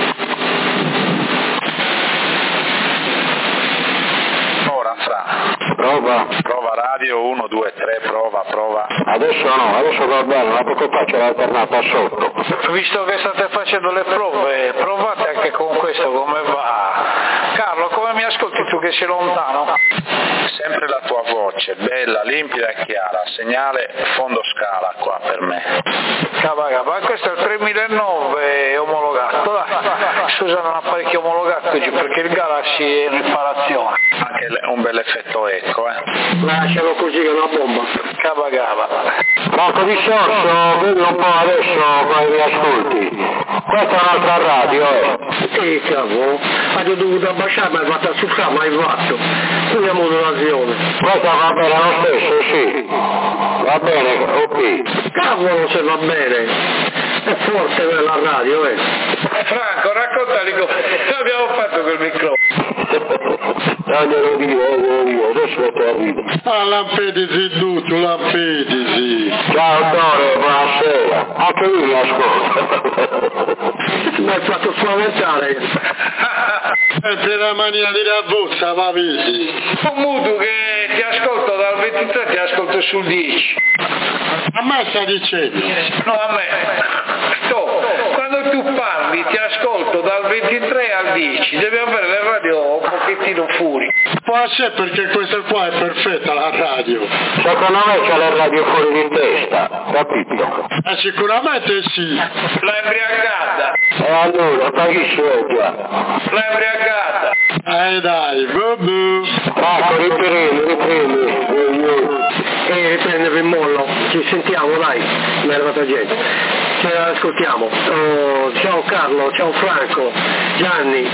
Ora fra. Prova. Prova radio, uno, due, tre, prova, prova. Adesso no, adesso va bene, ma poco fa c'è la tornata sotto. Visto che state facendo le prove, provate anche con questo come va. Carlo, come mi ascolti tu che sei lontano? Sempre la tua voce, bella, limpida e chiara, segnale fondo scala qua per me. Cavaga, ma questo è il tremilanove omologato, dai. Scusa, non apparecchio omologato oggi perché il Galaxy è in riparazione. Anche un bel effetto eco, eh. Lascialo così che è una bomba. Cavagava. Marco di Sorso, vedi un po' adesso come mi ascolti. Questa è un'altra radio, eh. Che cavolo, ho dovuto abbassare, ma hai fatto a succare, ma hai fatto. Qui è modulazione. Questa va bene lo stesso, sì. Va bene, ok. Cavolo se va bene. È forte la radio, eh. Franco, raccontali come abbiamo fatto quel microfono. Non glielo dico, non glielo dico, adesso ti arrivo. Ah, Lampedisi, tu, Lampedisi. Ciao Tore, buonasera. Anche lui mi ascolta. Mi hai fatto spaventare. E per la mania di Rabuzza, va vedi. Un muto che ti ascolto dal ventitré, ti ascolto sul dieci. A me sta dicendo? No, a me. No, quando tu parli ti ascolto dal ventitré al dieci, devi avere le radio un pochettino fuori. Può essere perché questa qua è perfetta la radio. Secondo me c'è la radio fuori di testa, capito? Eh, sicuramente sì. L'ha embriagata. E allora, paghi già. L'ha embriagata. Eh dai, bubu. Marco, riprendi, riprendi. E riprendere il mollo. Ci sentiamo, dai. Mi è arrivata gente. Ci ascoltiamo. Oh, ciao Carlo, ciao Franco, Gianni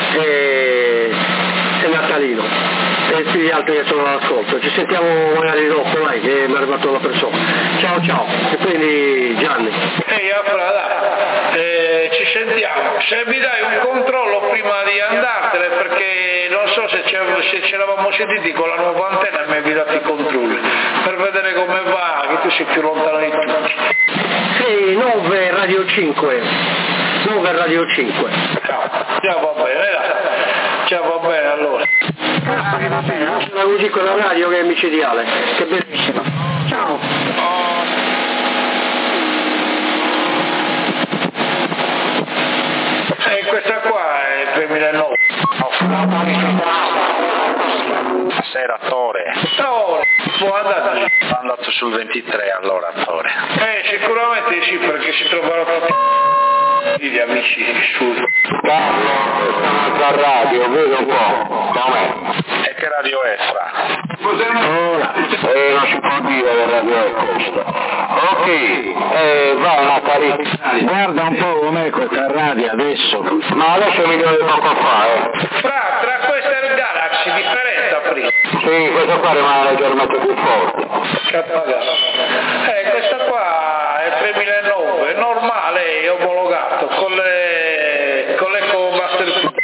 e, e Natalino. E tutti gli altri che sono all'ascolto. Ci sentiamo magari dopo, dai, che mi è arrivata una persona. Ciao ciao. E quindi Gianni. Ehi, Afra, dai. Eh, ci sentiamo. Se mi dai un controllo prima di andartene, perché non so se, se ce l'avamo sentiti con la nuova antenna e mi hai dato i controlli, per vedere come va, che tu sei più lontano di tutti. Sì, nove Radio cinque. nove Radio cinque. Ciao. Già va bene, dai. Già va bene allora. La così con la radio che è micidiale. Che bellissima. Ciao. E questa qua è il tremilanove. Buonasera Tore. Tore, può andare? Sono andato sul ventitré allora Tore. Eh, sicuramente sì, perché si trovano tutti gli amici su. La radio, vedo un po', com'è? E che radio è fra? Ora, eh, non si può dire che radio è questa. Ok, eh, vai Natalì. Guarda un po' com'è questa radio adesso. Ma adesso mi devo poco fa, eh. Fra, tra questa e il Galaxy, differenza prima. Sì, questa qua rimane leggermente più forte. Cappagato. Eh, questa qua è tremilanove, normale e omologato, con le con l'Eco Master.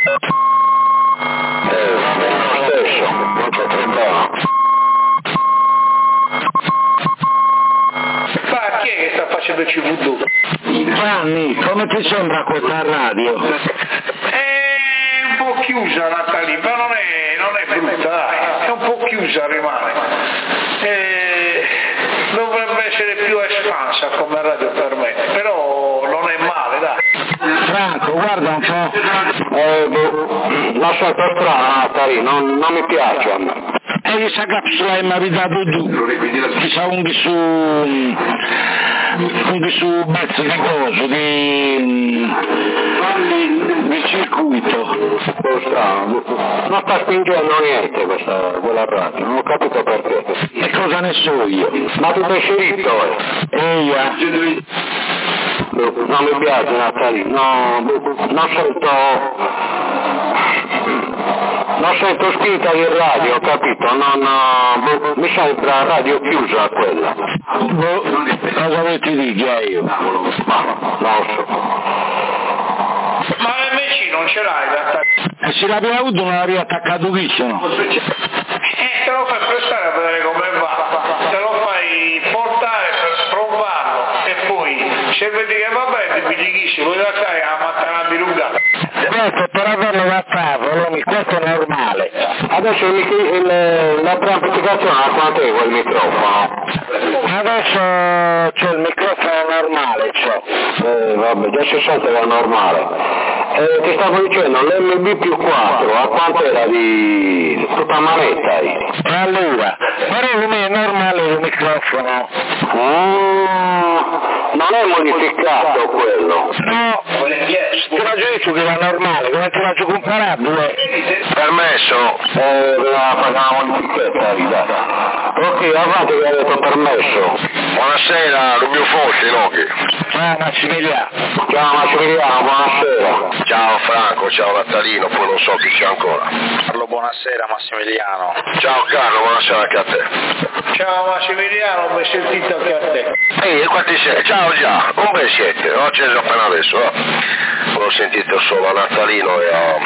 Eh, lo stesso, non c'è problema. Ma chi è che sta facendo C V due? Gianni, come ti sembra questa radio? È un po' chiusa Natalì, ma non è, non è brutta, dai, è un po' chiusa rimane. E dovrebbe essere più espansa come radio per me, però non è male, dai. Franco, guarda un po'. Eh, boh, lascia per strada Natalì, non, non mi piace a me. E questa capsula mi avevi dato tu, chissà unghi su, unghi su pezzo di coso, di, di circuito. Non sta spingendo niente questa, quella radio, non ho capito perché. E cosa ne so io? Ma tu sei scritto, eh? Eia. Non mi piace Natale, no, non sento, non sento spinta di radio, capito? Non, mi sembra radio chiusa quella. Boh, cosa vuoi ti dica io? Ma non lo so. Ma l'M C non ce l'hai da E se l'abbiamo avuto non l'avevi attaccato qui, se no? Eh, te lo fai prestare a vedere come va, te lo fai portare per provarlo e poi se vedi che va bene mi dici vuoi da sai a mattina di lunga. Questo per averlo da tavolo, questo è normale. Adesso il, il, la preamplificazione a quanto è quel microfono? Adesso c'è il microfono normale, c'ho. Eh, vabbè, già si sente che è normale. Eh, ti stavo dicendo, l'M B più quattro, a quanto era di tutta manetta? E allora, però come è normale il microfono? Mm, non è modificato quello. No, ti faccio detto che era normale, come ti faccio comparabile? Permesso? Eh, doveva fare una modifichetta, dai. Ok, avanti che ha detto permesso. Buonasera, Rubio Fossi, Nochi. Ciao Massimiliano. Ciao Massimiliano, buonasera. Ciao Franco, ciao Natalino, poi non so chi c'è ancora. Carlo, buonasera Massimiliano. Ciao Carlo, buonasera anche a te. Ciao Massimiliano, mi hai sentito anche a te. Ehi, e quanti sei? Ciao già, come siete? Ho acceso appena adesso, no? Ho sentito solo a Natalino e a...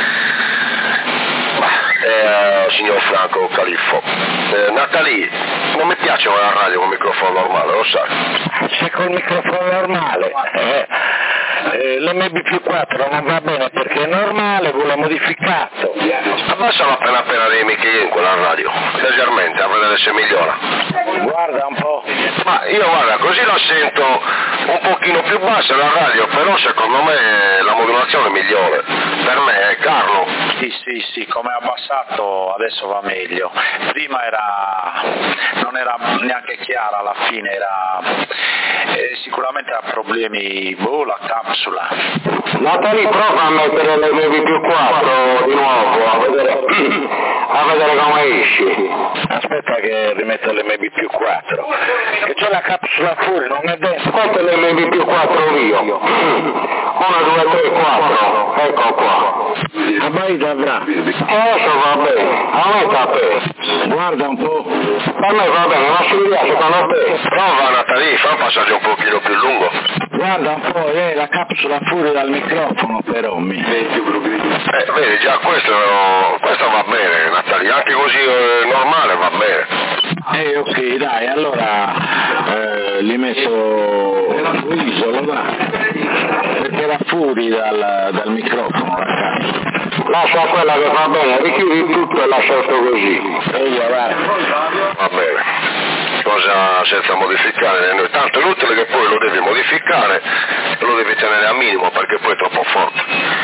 e a signor Franco Califfo. Eh, Natali, non mi piace la radio con microfono normale, lo sai? Se col microfono normale, eh, eh, l'M B più quattro non va bene perché è normale, quello è modificato. Abbassalo appena appena dei miei in quella radio, leggermente, a vedere se migliora. Guarda un po'. Ma io guarda, così la sento un pochino più bassa la radio, però secondo me la modulazione è migliore. Per me è Carlo. Sì, sì, sì, come ha abbassato adesso va meglio. Prima era non era neanche chiara alla fine, era eh, sicuramente ha problemi, boh, la capsula. Natali, prova a mettere l'M B più quattro di nuovo, a vedere, a vedere come esci. Aspetta che rimetto l'M B più quattro, che c'è la capsula fuori, non è dentro. Questo è l'M B più quattro io. uno, due, tre, quattro, ecco qua. A Baita avrà. E adesso va bene, aumenta a te. Guarda un po'. Per me va bene, ma si piace secondo te. Prova Natali, fa un passaggio un pochino più lungo. Guarda un po', eh, la capsula fuori dal microfono però mi. Eh, vedi, già questo, questo va bene Natali, anche così eh, normale va bene. Eh ok, dai, allora eh, li metto isolo, va. Perché era fuori dal, dal microfono la capsula. Lascia quella che va bene, richiudi tutto e lascia tutto così. Eia, va. Va bene. Cosa senza modificare, tanto è inutile che poi lo devi modificare e lo devi tenere a minimo perché poi è troppo forte.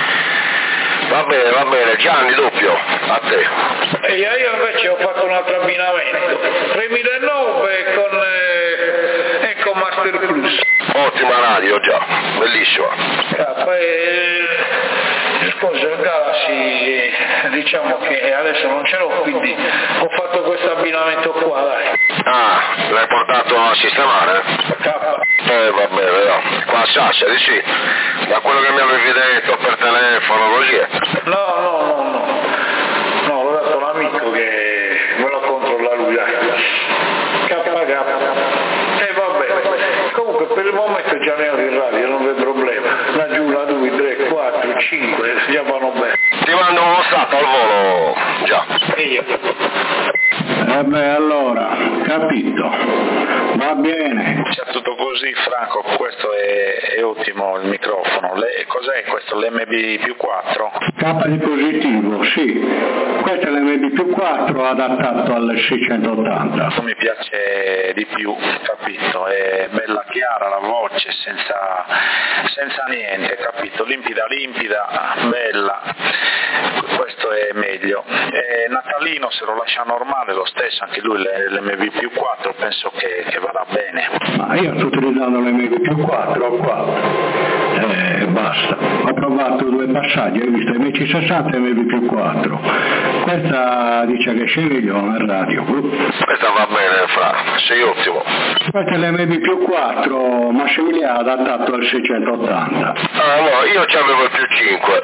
Va bene, va bene, Gianni doppio, a te. E io invece ho fatto un altro abbinamento, tremilanove con, eh, e con Master Plus. Ottima radio già, bellissima. Ah, poi, eh, scusa, il Galaxy diciamo che adesso non ce l'ho, quindi ho fatto questo abbinamento qua, dai. Ah, l'hai portato a sistemare? K. Eh va bene, no. Qua a Sassari, sì. Da quello che mi avevi detto per telefono così è. No, no, no, no. No, l'ho dato a un amico che me lo controlla lui, dai. K K. E vabbè. Comunque per il momento già ne ho di radio, non vedo problema. Una giù, una due, tre, quattro, cinque, già vanno bene. Ti mando uno stato al volo, già. E io. Eh beh, allora, capito, va bene. C'è tutto così, Franco, questo è, è ottimo il microfono. Le, cos'è questo, l'M B più quattro? K di positivo, sì. Questo è l'M B più quattro adattato al seicentottanta. Mi piace di più, capito? È bella chiara la voce, senza, senza niente, capito? Limpida, limpida, bella. Questo è meglio. E Natalino, se lo lascia normale, lo stesso, anche lui l'M B più quattro, penso che, che vada bene. Ma io sto utilizzando l'M B più quattro qua, e basta. Ho provato due passaggi, hai visto M C sessanta e M B più quattro. Questa dice che c'è meglio nel radio. Questa va bene, Fra, sei ottimo. Questo è l'M B più quattro, Massimiliano adattato al seicentottanta. Ah no, io c'avevo il più cinque.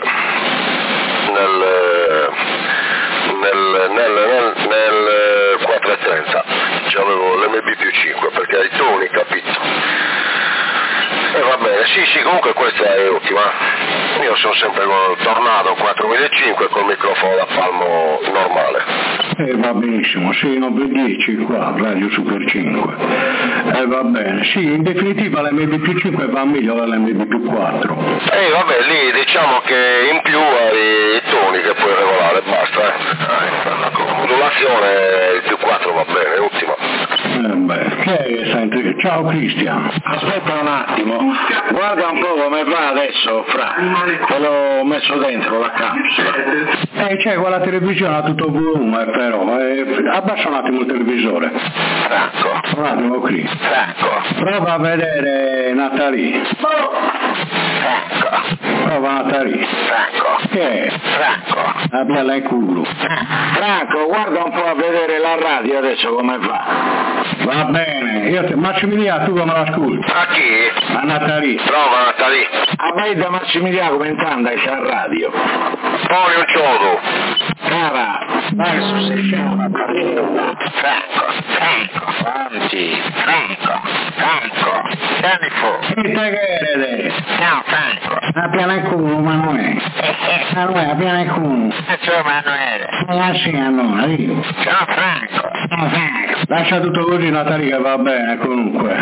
Nel, nel, nel, nel, nel quattrocentotrenta c'avevo l'M B più cinque perché hai toni, capito? E va bene, sì sì, comunque questa è ottima. Io sono sempre con il Tornado quattromilacinque col microfono da palmo normale. E eh, va benissimo, sì, nove dieci qua, Radio Super cinque. E eh, va bene, sì, in definitiva l'M B più cinque va meglio dell'M B più quattro. E eh, vabbè, lì diciamo che in più hai i toni che puoi regolare, basta, eh. Modulazione il più quattro va bene, è ottima. Eh beh, che senti? Ciao Cristian. Aspetta un attimo, guarda un po' come va adesso, Fra, te l'ho messo dentro la capsula. Eh, c'è quella televisione a tutto volume, però, eh, abbassa un attimo il televisore. Franco. Un attimo qui. Franco. Prova a vedere Natali. Franco. Prova Natali. Franco. Che è? Franco. Abbiala in culo. Franco, guarda un po' a vedere la radio adesso come va. Va bene, io te... Massimiliano, tu come l'ascolti? A chi? A Natali. Prova Natali. A me da Massimiliano commentando c'è la radio. Poi un ciodo. Cara, adesso sei scemo. Franco, Franco, Avanti. Franco, Franco, vieni fuori. Che te che Ciao Franco. Abbiala in culo, Manuele. Manuele, abbiala in culo. Ciao Manuele. Ma sì, allora, lì. Ciao Franco. Ciao Franco. Lascia tutto così, Natali, che va bene, comunque.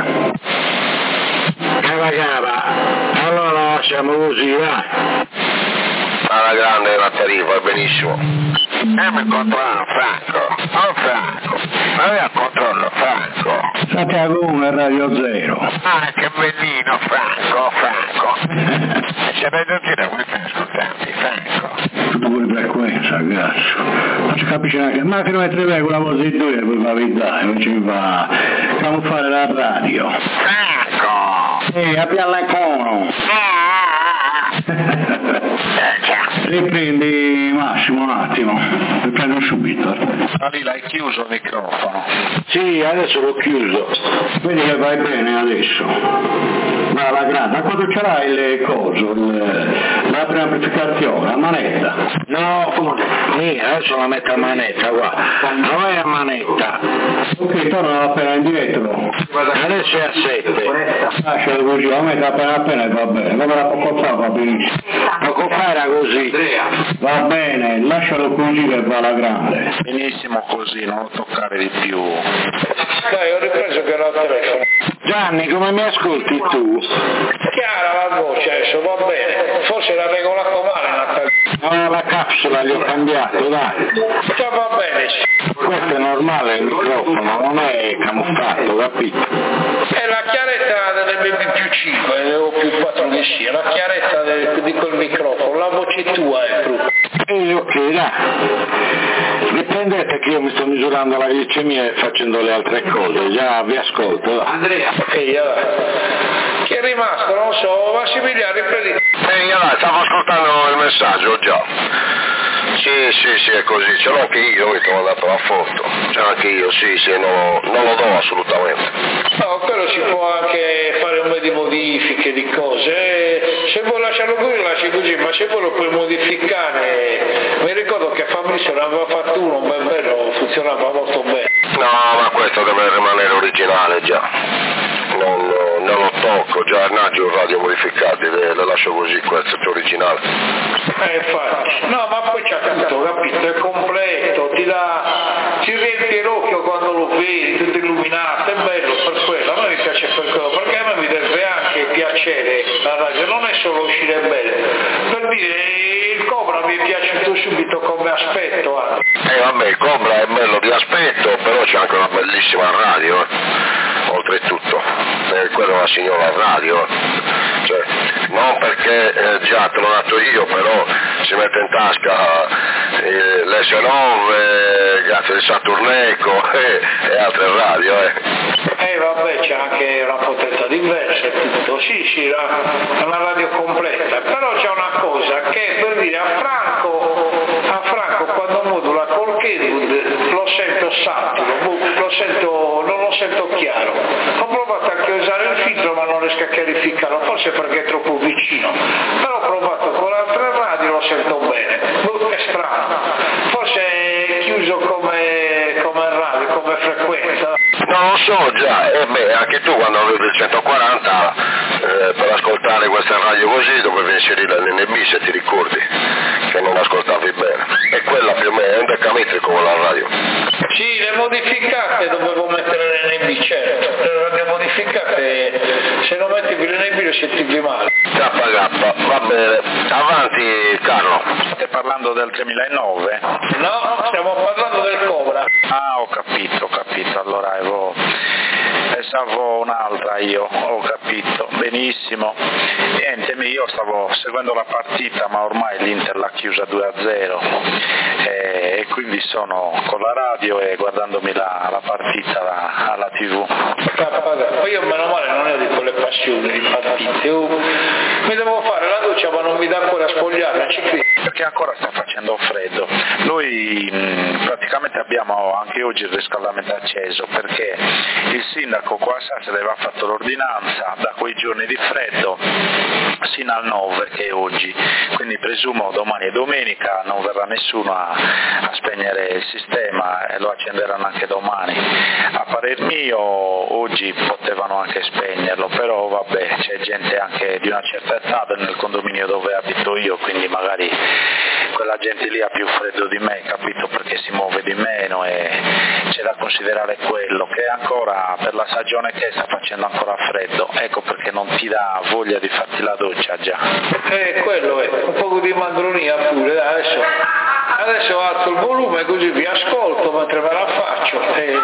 Cava cava, allora lasciamo così, vai. Alla grande Natali, va benissimo. Andiamo in controllo, Franco. Oh Franco, vai al controllo, Franco. Santiago uno e Radio zero. Ah, che bellino, Franco, Franco. C'è da dire come stai ascoltando, Franco. Tutto fuori frequenza, cazzo. Non si capisce neanche. Ma che non è tre con la voce di due per validare, non ci va a camuffare la radio. Franco! Ehi, abbiamo la cono. Riprendi Massimo un attimo, riprendo subito. Ma lì l'hai chiuso il microfono? Sì, adesso l'ho chiuso. Vedi che vai bene adesso. Ma la grande, a quando ce l'hai le cose, il, la preamplificazione, la manetta? No, sì, adesso la metto a manetta, guarda. Non è a manetta. Ok, torna appena indietro. Adesso è a sette. Lascialo così, la metto appena appena e va bene. Come la poco fa va benissimo. Poco fa era così. Va bene, lascialo così che va alla grande. Benissimo così, non lo toccare di più. Dai, ho ripreso che era al telefono. Gianni, come mi ascolti tu? Chiara la voce adesso, va bene. Forse l'ha regolato male Natale. No, la capsula gli ho cambiato, dai. Già va bene. Questo è normale il microfono, non è camuffato, capito? È la chiarezza delle B B più cinque, o più quattro che sia, la chiarezza del, di quel microfono, la voce tua è proprio. E ok, dai. Riprendete che io mi sto misurando la glicemia e facendo le altre cose, già vi ascolto. Dai. Andrea. Ok, allora. Chi è rimasto? Non so, Massimiliano, riprendi. Ehi, allora, stavo ascoltando il messaggio, già. Sì, sì, sì, è così, ce l'ho anche io, mi ho dato la foto. Ce l'ho anche io, sì, sì, non, non lo do assolutamente. No, quello si può anche fare un po' di modifiche, di cose. Se vuoi lasciarlo così, lo lasci così, ma se vuoi lo puoi modificare. Mi ricordo che Fabrizio ne aveva fatto uno, ben bello, funzionava molto bene. No, ma questo deve rimanere originale già. Non, non non lo tocco, già Naggio radio modificati, le, le lascio così, questo è originale. Eh, infatti, no, ma poi c'ha tutto, capito? È completo, ti dà, ti riempie l'occhio quando lo vedi, tutto illuminato, è bello per quello, a me mi piace per quello, perché a me mi deve anche piacere la radio, non è solo uscire bene, per dire, il Cobra mi è piaciuto subito come aspetto anche. Eh vabbè, il Cobra è bello di aspetto, però c'è anche una bellissima radio, eh. oltretutto, eh, quello è la signora radio, cioè, non perché eh, già te l'ho dato io, però si mette in tasca eh, l'S nove, grazie di Saturneco eh, e altre radio. Eh. Eh vabbè, c'è anche una potenza diversa e tutto, sì sì, è una radio completa, però c'è una cosa che per dire a Franco, a Franco quando modula col Kenwood lo sento saturo, lo sento, non lo sento chiaro, ho provato anche a usare il filtro ma non riesco a chiarificarlo, forse perché è troppo vicino, però ho provato con altre radio, lo sento bene, è strano, forse è chiuso come, come radio, come frequenza. Non lo so già, e beh, anche tu quando avevi il centoquaranta eh, per ascoltare queste radio così dovevi inserire l'N B se ti ricordi, che non ascoltavi bene, e quella più o meno è un decametrico con la radio. Sì, le modificate dovevo mettere l'N B, certo, le radio modificate se non metti l'N B le sentivi male. K K, va bene, avanti Carlo. State parlando del tremilanove? No, stiamo parlando del Cobra. Ah, ho capito, ho capito, allora avevo, pensavo un'altra io, ho capito, benissimo. Niente, io stavo seguendo la partita, ma ormai l'Inter l'ha chiusa due a zero e, e quindi sono con la radio e guardandomi la, la partita alla, alla tivù. Poi io meno male non ho di quelle passioni di partite, io mi devo fare la doccia ma non mi dà ancora a spogliarmi, ci credo. Perché ancora sta facendo freddo. Noi mh, praticamente abbiamo anche oggi il riscaldamento acceso perché il sindaco qua a Sassari aveva fatto l'ordinanza da quei giorni di freddo sino al nove che è oggi, quindi presumo domani e domenica non verrà nessuno a, a spegnere il sistema e lo accenderanno anche domani. A parer mio oggi potevano anche spegnerlo, però vabbè, c'è gente anche di una certa età nel condominio dove abito io, quindi magari quella gente lì ha più freddo di me, capito, perché si muove di meno e c'è da considerare quello, che ancora per la stagione che sta facendo ancora freddo, ecco perché non ti dà voglia di farti la doccia già. Eh, quello è, un po' di mandronia pure, adesso, adesso alzo il volume così vi ascolto mentre me la faccio e,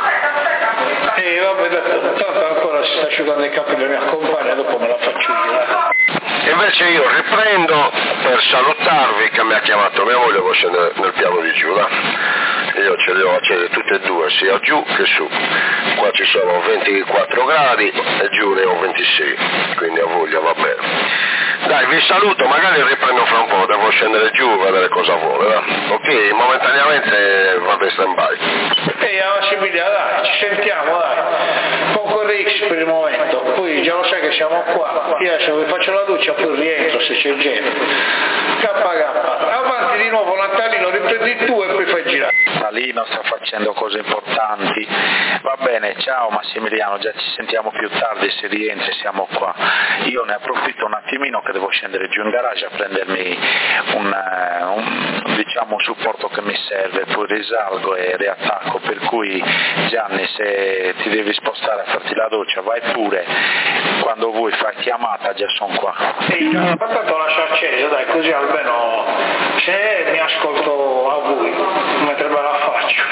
e vabbè, tanto ancora si sta asciugando i capelli la mia compagna, dopo me la faccio io. Invece io riprendo per salutarvi che mi ha chiamato mia moglie, poi scendere nel piano di giù, là. Io ce le ho accese tutte e due, sia giù che su. Qua ci sono ventiquattro gradi e giù ne ho ventisei, quindi a voglia va bene. Dai, vi saluto, magari riprendo fra un po', devo scendere giù a vedere cosa vuole, no? Ok, momentaneamente vado in stand-by. Ehi, Massimiliano, dai, ci sentiamo, dai. Poco Rix per il momento, poi già lo sai che siamo qua. Io adesso vi faccio la doccia, poi rientro se c'è gente. K K, avanti di nuovo Natalino, riprendi tu e poi fai girare. Natalino sta facendo cose importanti. Va bene, ciao Massimiliano, già ci sentiamo più tardi, se rientri siamo qua. Io ne approfitto un attimino che devo scendere giù in garage a prendermi un, un, diciamo, un supporto che mi serve, poi risalgo e riattacco, per cui Gianni se ti devi spostare a farti la doccia vai pure, quando vuoi fai chiamata, già sono qua. Sì, intanto lascio acceso, dai, così almeno se mi ascolto a voi mentre me la faccio.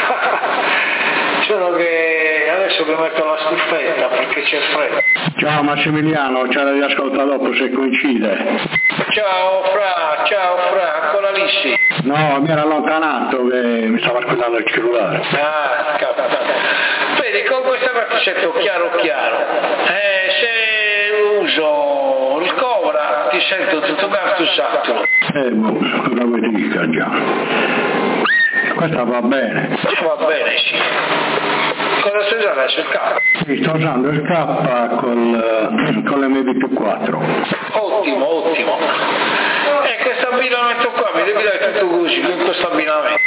Solo che adesso mi metto la stufetta perché c'è freddo. Ciao Massimiliano, ce la riascolta dopo se coincide. Ciao Fra, ciao Fra, ancora lì sì. No, mi era allontanato che mi stava ascoltando il cellulare. Ah, capita. Vedi, con questa parte sento chiaro chiaro. Eh, se uso il Cobra ti sento tutto gatto. Eh, boh, cosa vuoi dica già? Questa va bene. Va bene, sì. Cosa stai usando adesso, il K? Sì, sto usando il K col, con l'M B più quattro. Ottimo, ottimo. E questo abbinamento qua mi devi dare tutto così, con questo abbinamento.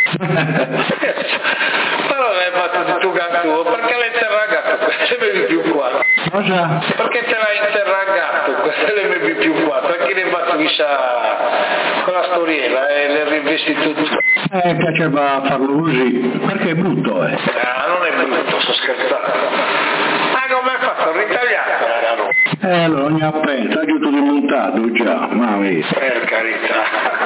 Però l'hai fatto tutto gatto, perché l'hai interrogato questo M B più quattro? Cosa? Perché te l'hai B più quattro, anche le battute con la storiella e le rivestito tutto. Eh, piaceva farlo così, perché è brutto, eh. Ah, non è brutto, sto scherzando. Ma come hai fatto? Ritagliato, ragazzi? Eh, allora ogni appenta, giù tutto montato già, ma vedi. Per carità.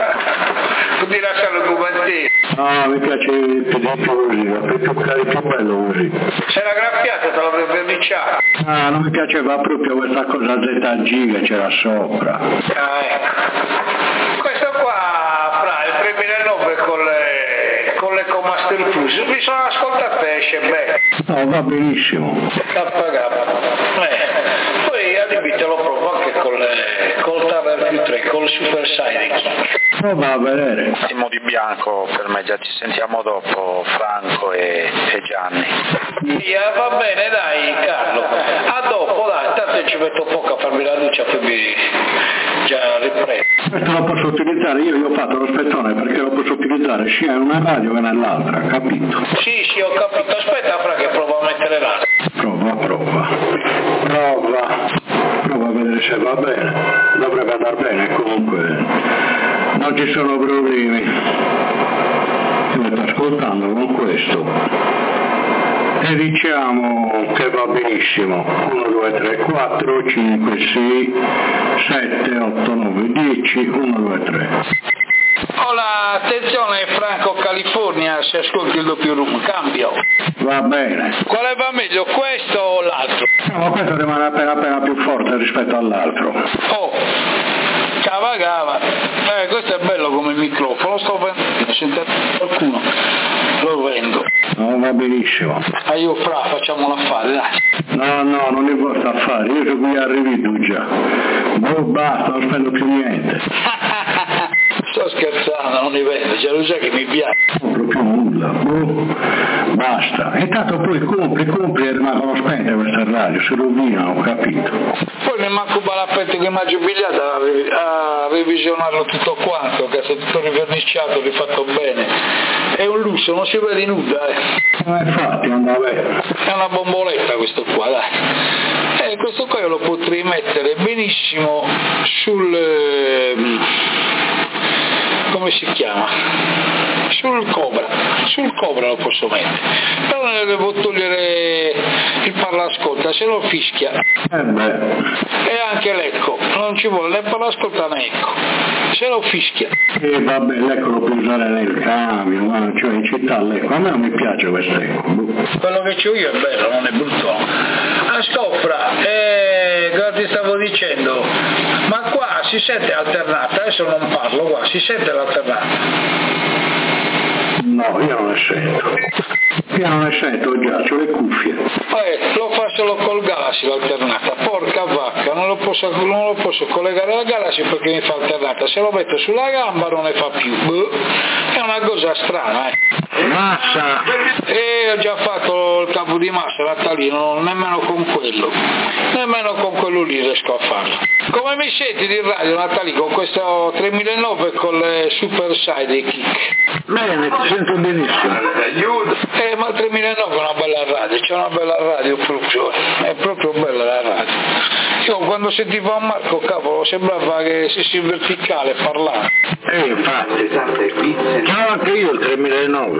Tu ti lascia l'argomento. No, mi piace più di più così, per toccare più bello così. Se la graffiata te l'avrebbe verniciata. Ah, non mi piaceva proprio questa cosa Z G che c'era sopra. Ah, ecco. Questo qua, fra il tremilanove con le, con le Master Plus, bisogna ascoltare, esce bene. No, va benissimo. K K. Eh. Poi adibitelo proprio anche con le, col Tower più tre, col Super Sidekick. No, va a vedere. Timo Di Bianco per me, già ci sentiamo dopo Franco e, e Gianni. Yeah, va bene, dai Carlo. A dopo, dai, tanto ci metto poco a farmi la luce, poi mi già riprendo. Questo lo posso utilizzare, io gli ho fatto lo spettone perché lo posso utilizzare sia in una radio che nell'altra, capito? Sì, sì, ho capito. Aspetta, Fra, che provo a mettere l'altro. Prova, prova. Prova. Prova a vedere se va bene. Dovrebbe andare bene, comunque. Non ci sono problemi. Io mi sto ascoltando con questo. E diciamo che va benissimo. uno, due, tre, quattro, cinque, sei, sette, otto, nove, dieci, uno, due, tre. Hola, attenzione Franco California, se ascolti il doppio room, cambio. Va bene. Quale va meglio, questo o l'altro? No, questo rimane appena appena più forte rispetto all'altro. Oh, cava cava. Eh, questo è bello come microfono, sto vendendo, sentite qualcuno, lo vendo. No, va benissimo. Ah, io Fra, facciamo l'affare, dai. No, no, non è vostro affare, io sono qui arrivato già. Boh, basta, non spendo più niente. Sto scherzando, non ne vendo, già lo sai che mi piace. Non proprio nulla, boh, basta. E tanto poi compri, compri e rimangono spente queste radio, si rovinano, ho capito. Poi mi manco l'aspetto che mi ha giubilato a, a revisionarlo tutto quanto, che è stato tutto riverniciato, rifatto bene. È un lusso, non si vede nulla, eh. Ma infatti, andava bene. È una bomboletta questo qua, dai. E questo qua io lo potrei mettere benissimo sul... Eh, come si chiama? Sul Cobra, sul Cobra lo posso mettere, però ne devo togliere il parlascolta, se lo fischia. Eh beh. E anche l'ecco, non ci vuole né parlascolta né ecco, se lo fischia. E vabbè, l'ecco lo puoi usare nel cambio, ma cioè in città l'ecco, a me non mi piace questo ecco. Quello che c'ho io è bello, non è brutto. Ah, Stoffra, eh, cosa ti stavo dicendo? Ma qua si sente alternata, adesso non parlo qua, si sente l'alternata. No, io non ne sento. Io non ne sento già, c'ho le cuffie. Eh, lo fa solo col Galaxy l'alternata, porca vacca, non lo posso, non lo posso collegare alla Galaxy perché mi fa alternata, se lo metto sulla gamba non ne fa più. È una cosa strana, eh. Massa! E ho già fatto il capo di massa, l'attalino, nemmeno con quello, nemmeno con quello lì riesco a farlo. Come mi senti di radio, Natali, con questo tremilanove con le Super Sidekick? Bene, ti sento benissimo. Eh, ma il tremilanove è una bella radio, c'è una bella radio proprio, è proprio bella la radio. Io quando sentivo a Marco, cavolo, sembrava che stessi in verticale parlando. Eh, infatti, c'ho anche io il tremilanove.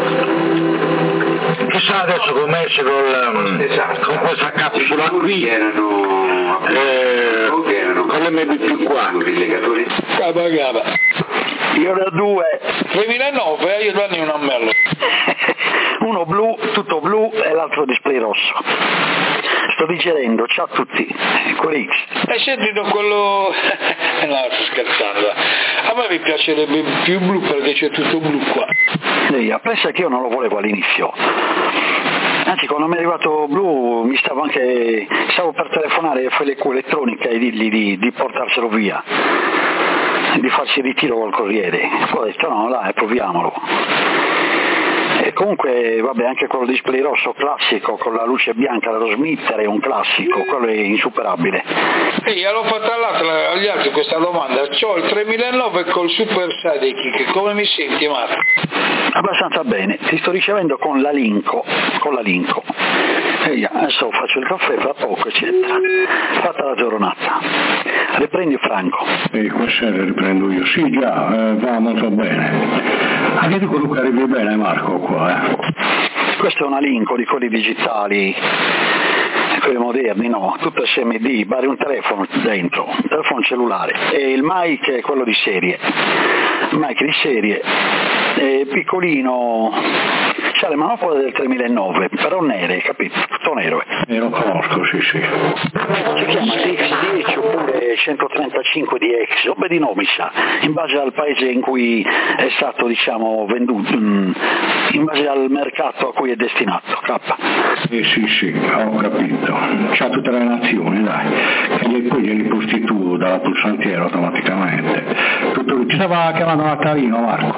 Chissà adesso come esce col, esatto. Con questa capsula qui, erano, eh, con l'M B più quattro. Cava cava. Io ne ho due. tremilanove, io danni un ammello. Uno blu, tutto blu e l'altro display rosso. Sto digerendo, ciao a tutti, X. E sentito quello... no, sto scherzando. A me mi piacerebbe più blu perché c'è tutto blu qua. Lei, pensa che io non lo volevo all'inizio. Anzi, quando mi è arrivato blu mi stavo anche... stavo per telefonare a Felecu Elettronica e dirgli di, di portarselo via, di farsi il ritiro col corriere. Poi ho detto no, dai, proviamolo. E comunque, vabbè, anche quello display rosso classico con la luce bianca dello Smitter è un classico, quello è insuperabile. E io l'ho fatta agli altri questa domanda, c'ho il tremilanove col Super Sidekick, come mi senti Marco? Abbastanza bene, ti sto ricevendo con la Linko, con la Linko. E E adesso faccio il caffè fra poco, eccetera. Fatta la giornata. Riprendi Franco. E questa riprendo io. Sì, già, eh, va molto bene. Anche tu quello che arrivi bene, Marco, qua, eh. Questo è una Lincoln di quelli digitali, quelli moderni, no, tutto S M D, bari un telefono dentro, un telefono cellulare, e il mic è quello di serie, il mic di serie, è piccolino, c'ha le manopole del tremilanove, però nere, capito? Tutto nero. Eh, lo conosco, sì, sì. Si chiama D X dieci oppure centotrentacinque D X, roba di nomi sa, in base al paese in cui è stato, diciamo, venduto, in base al mercato a cui è destinato, K. Eh sì, sì, ho capito. C'ha tutte le nazioni, dai, e poi glieli posti tu dalla pulsantiera automaticamente. Tutto ci stava chiamando Natalino, Marco.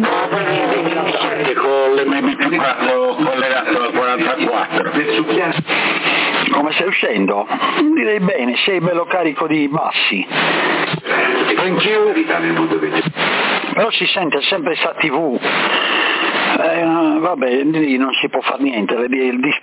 Con l'M P quattro collegato al quarantaquattro. Come stai uscendo? Direi bene, sei bello carico di bassi. Però si sente sempre sta tivù. Eh, vabbè, lì non si può fare niente, il disco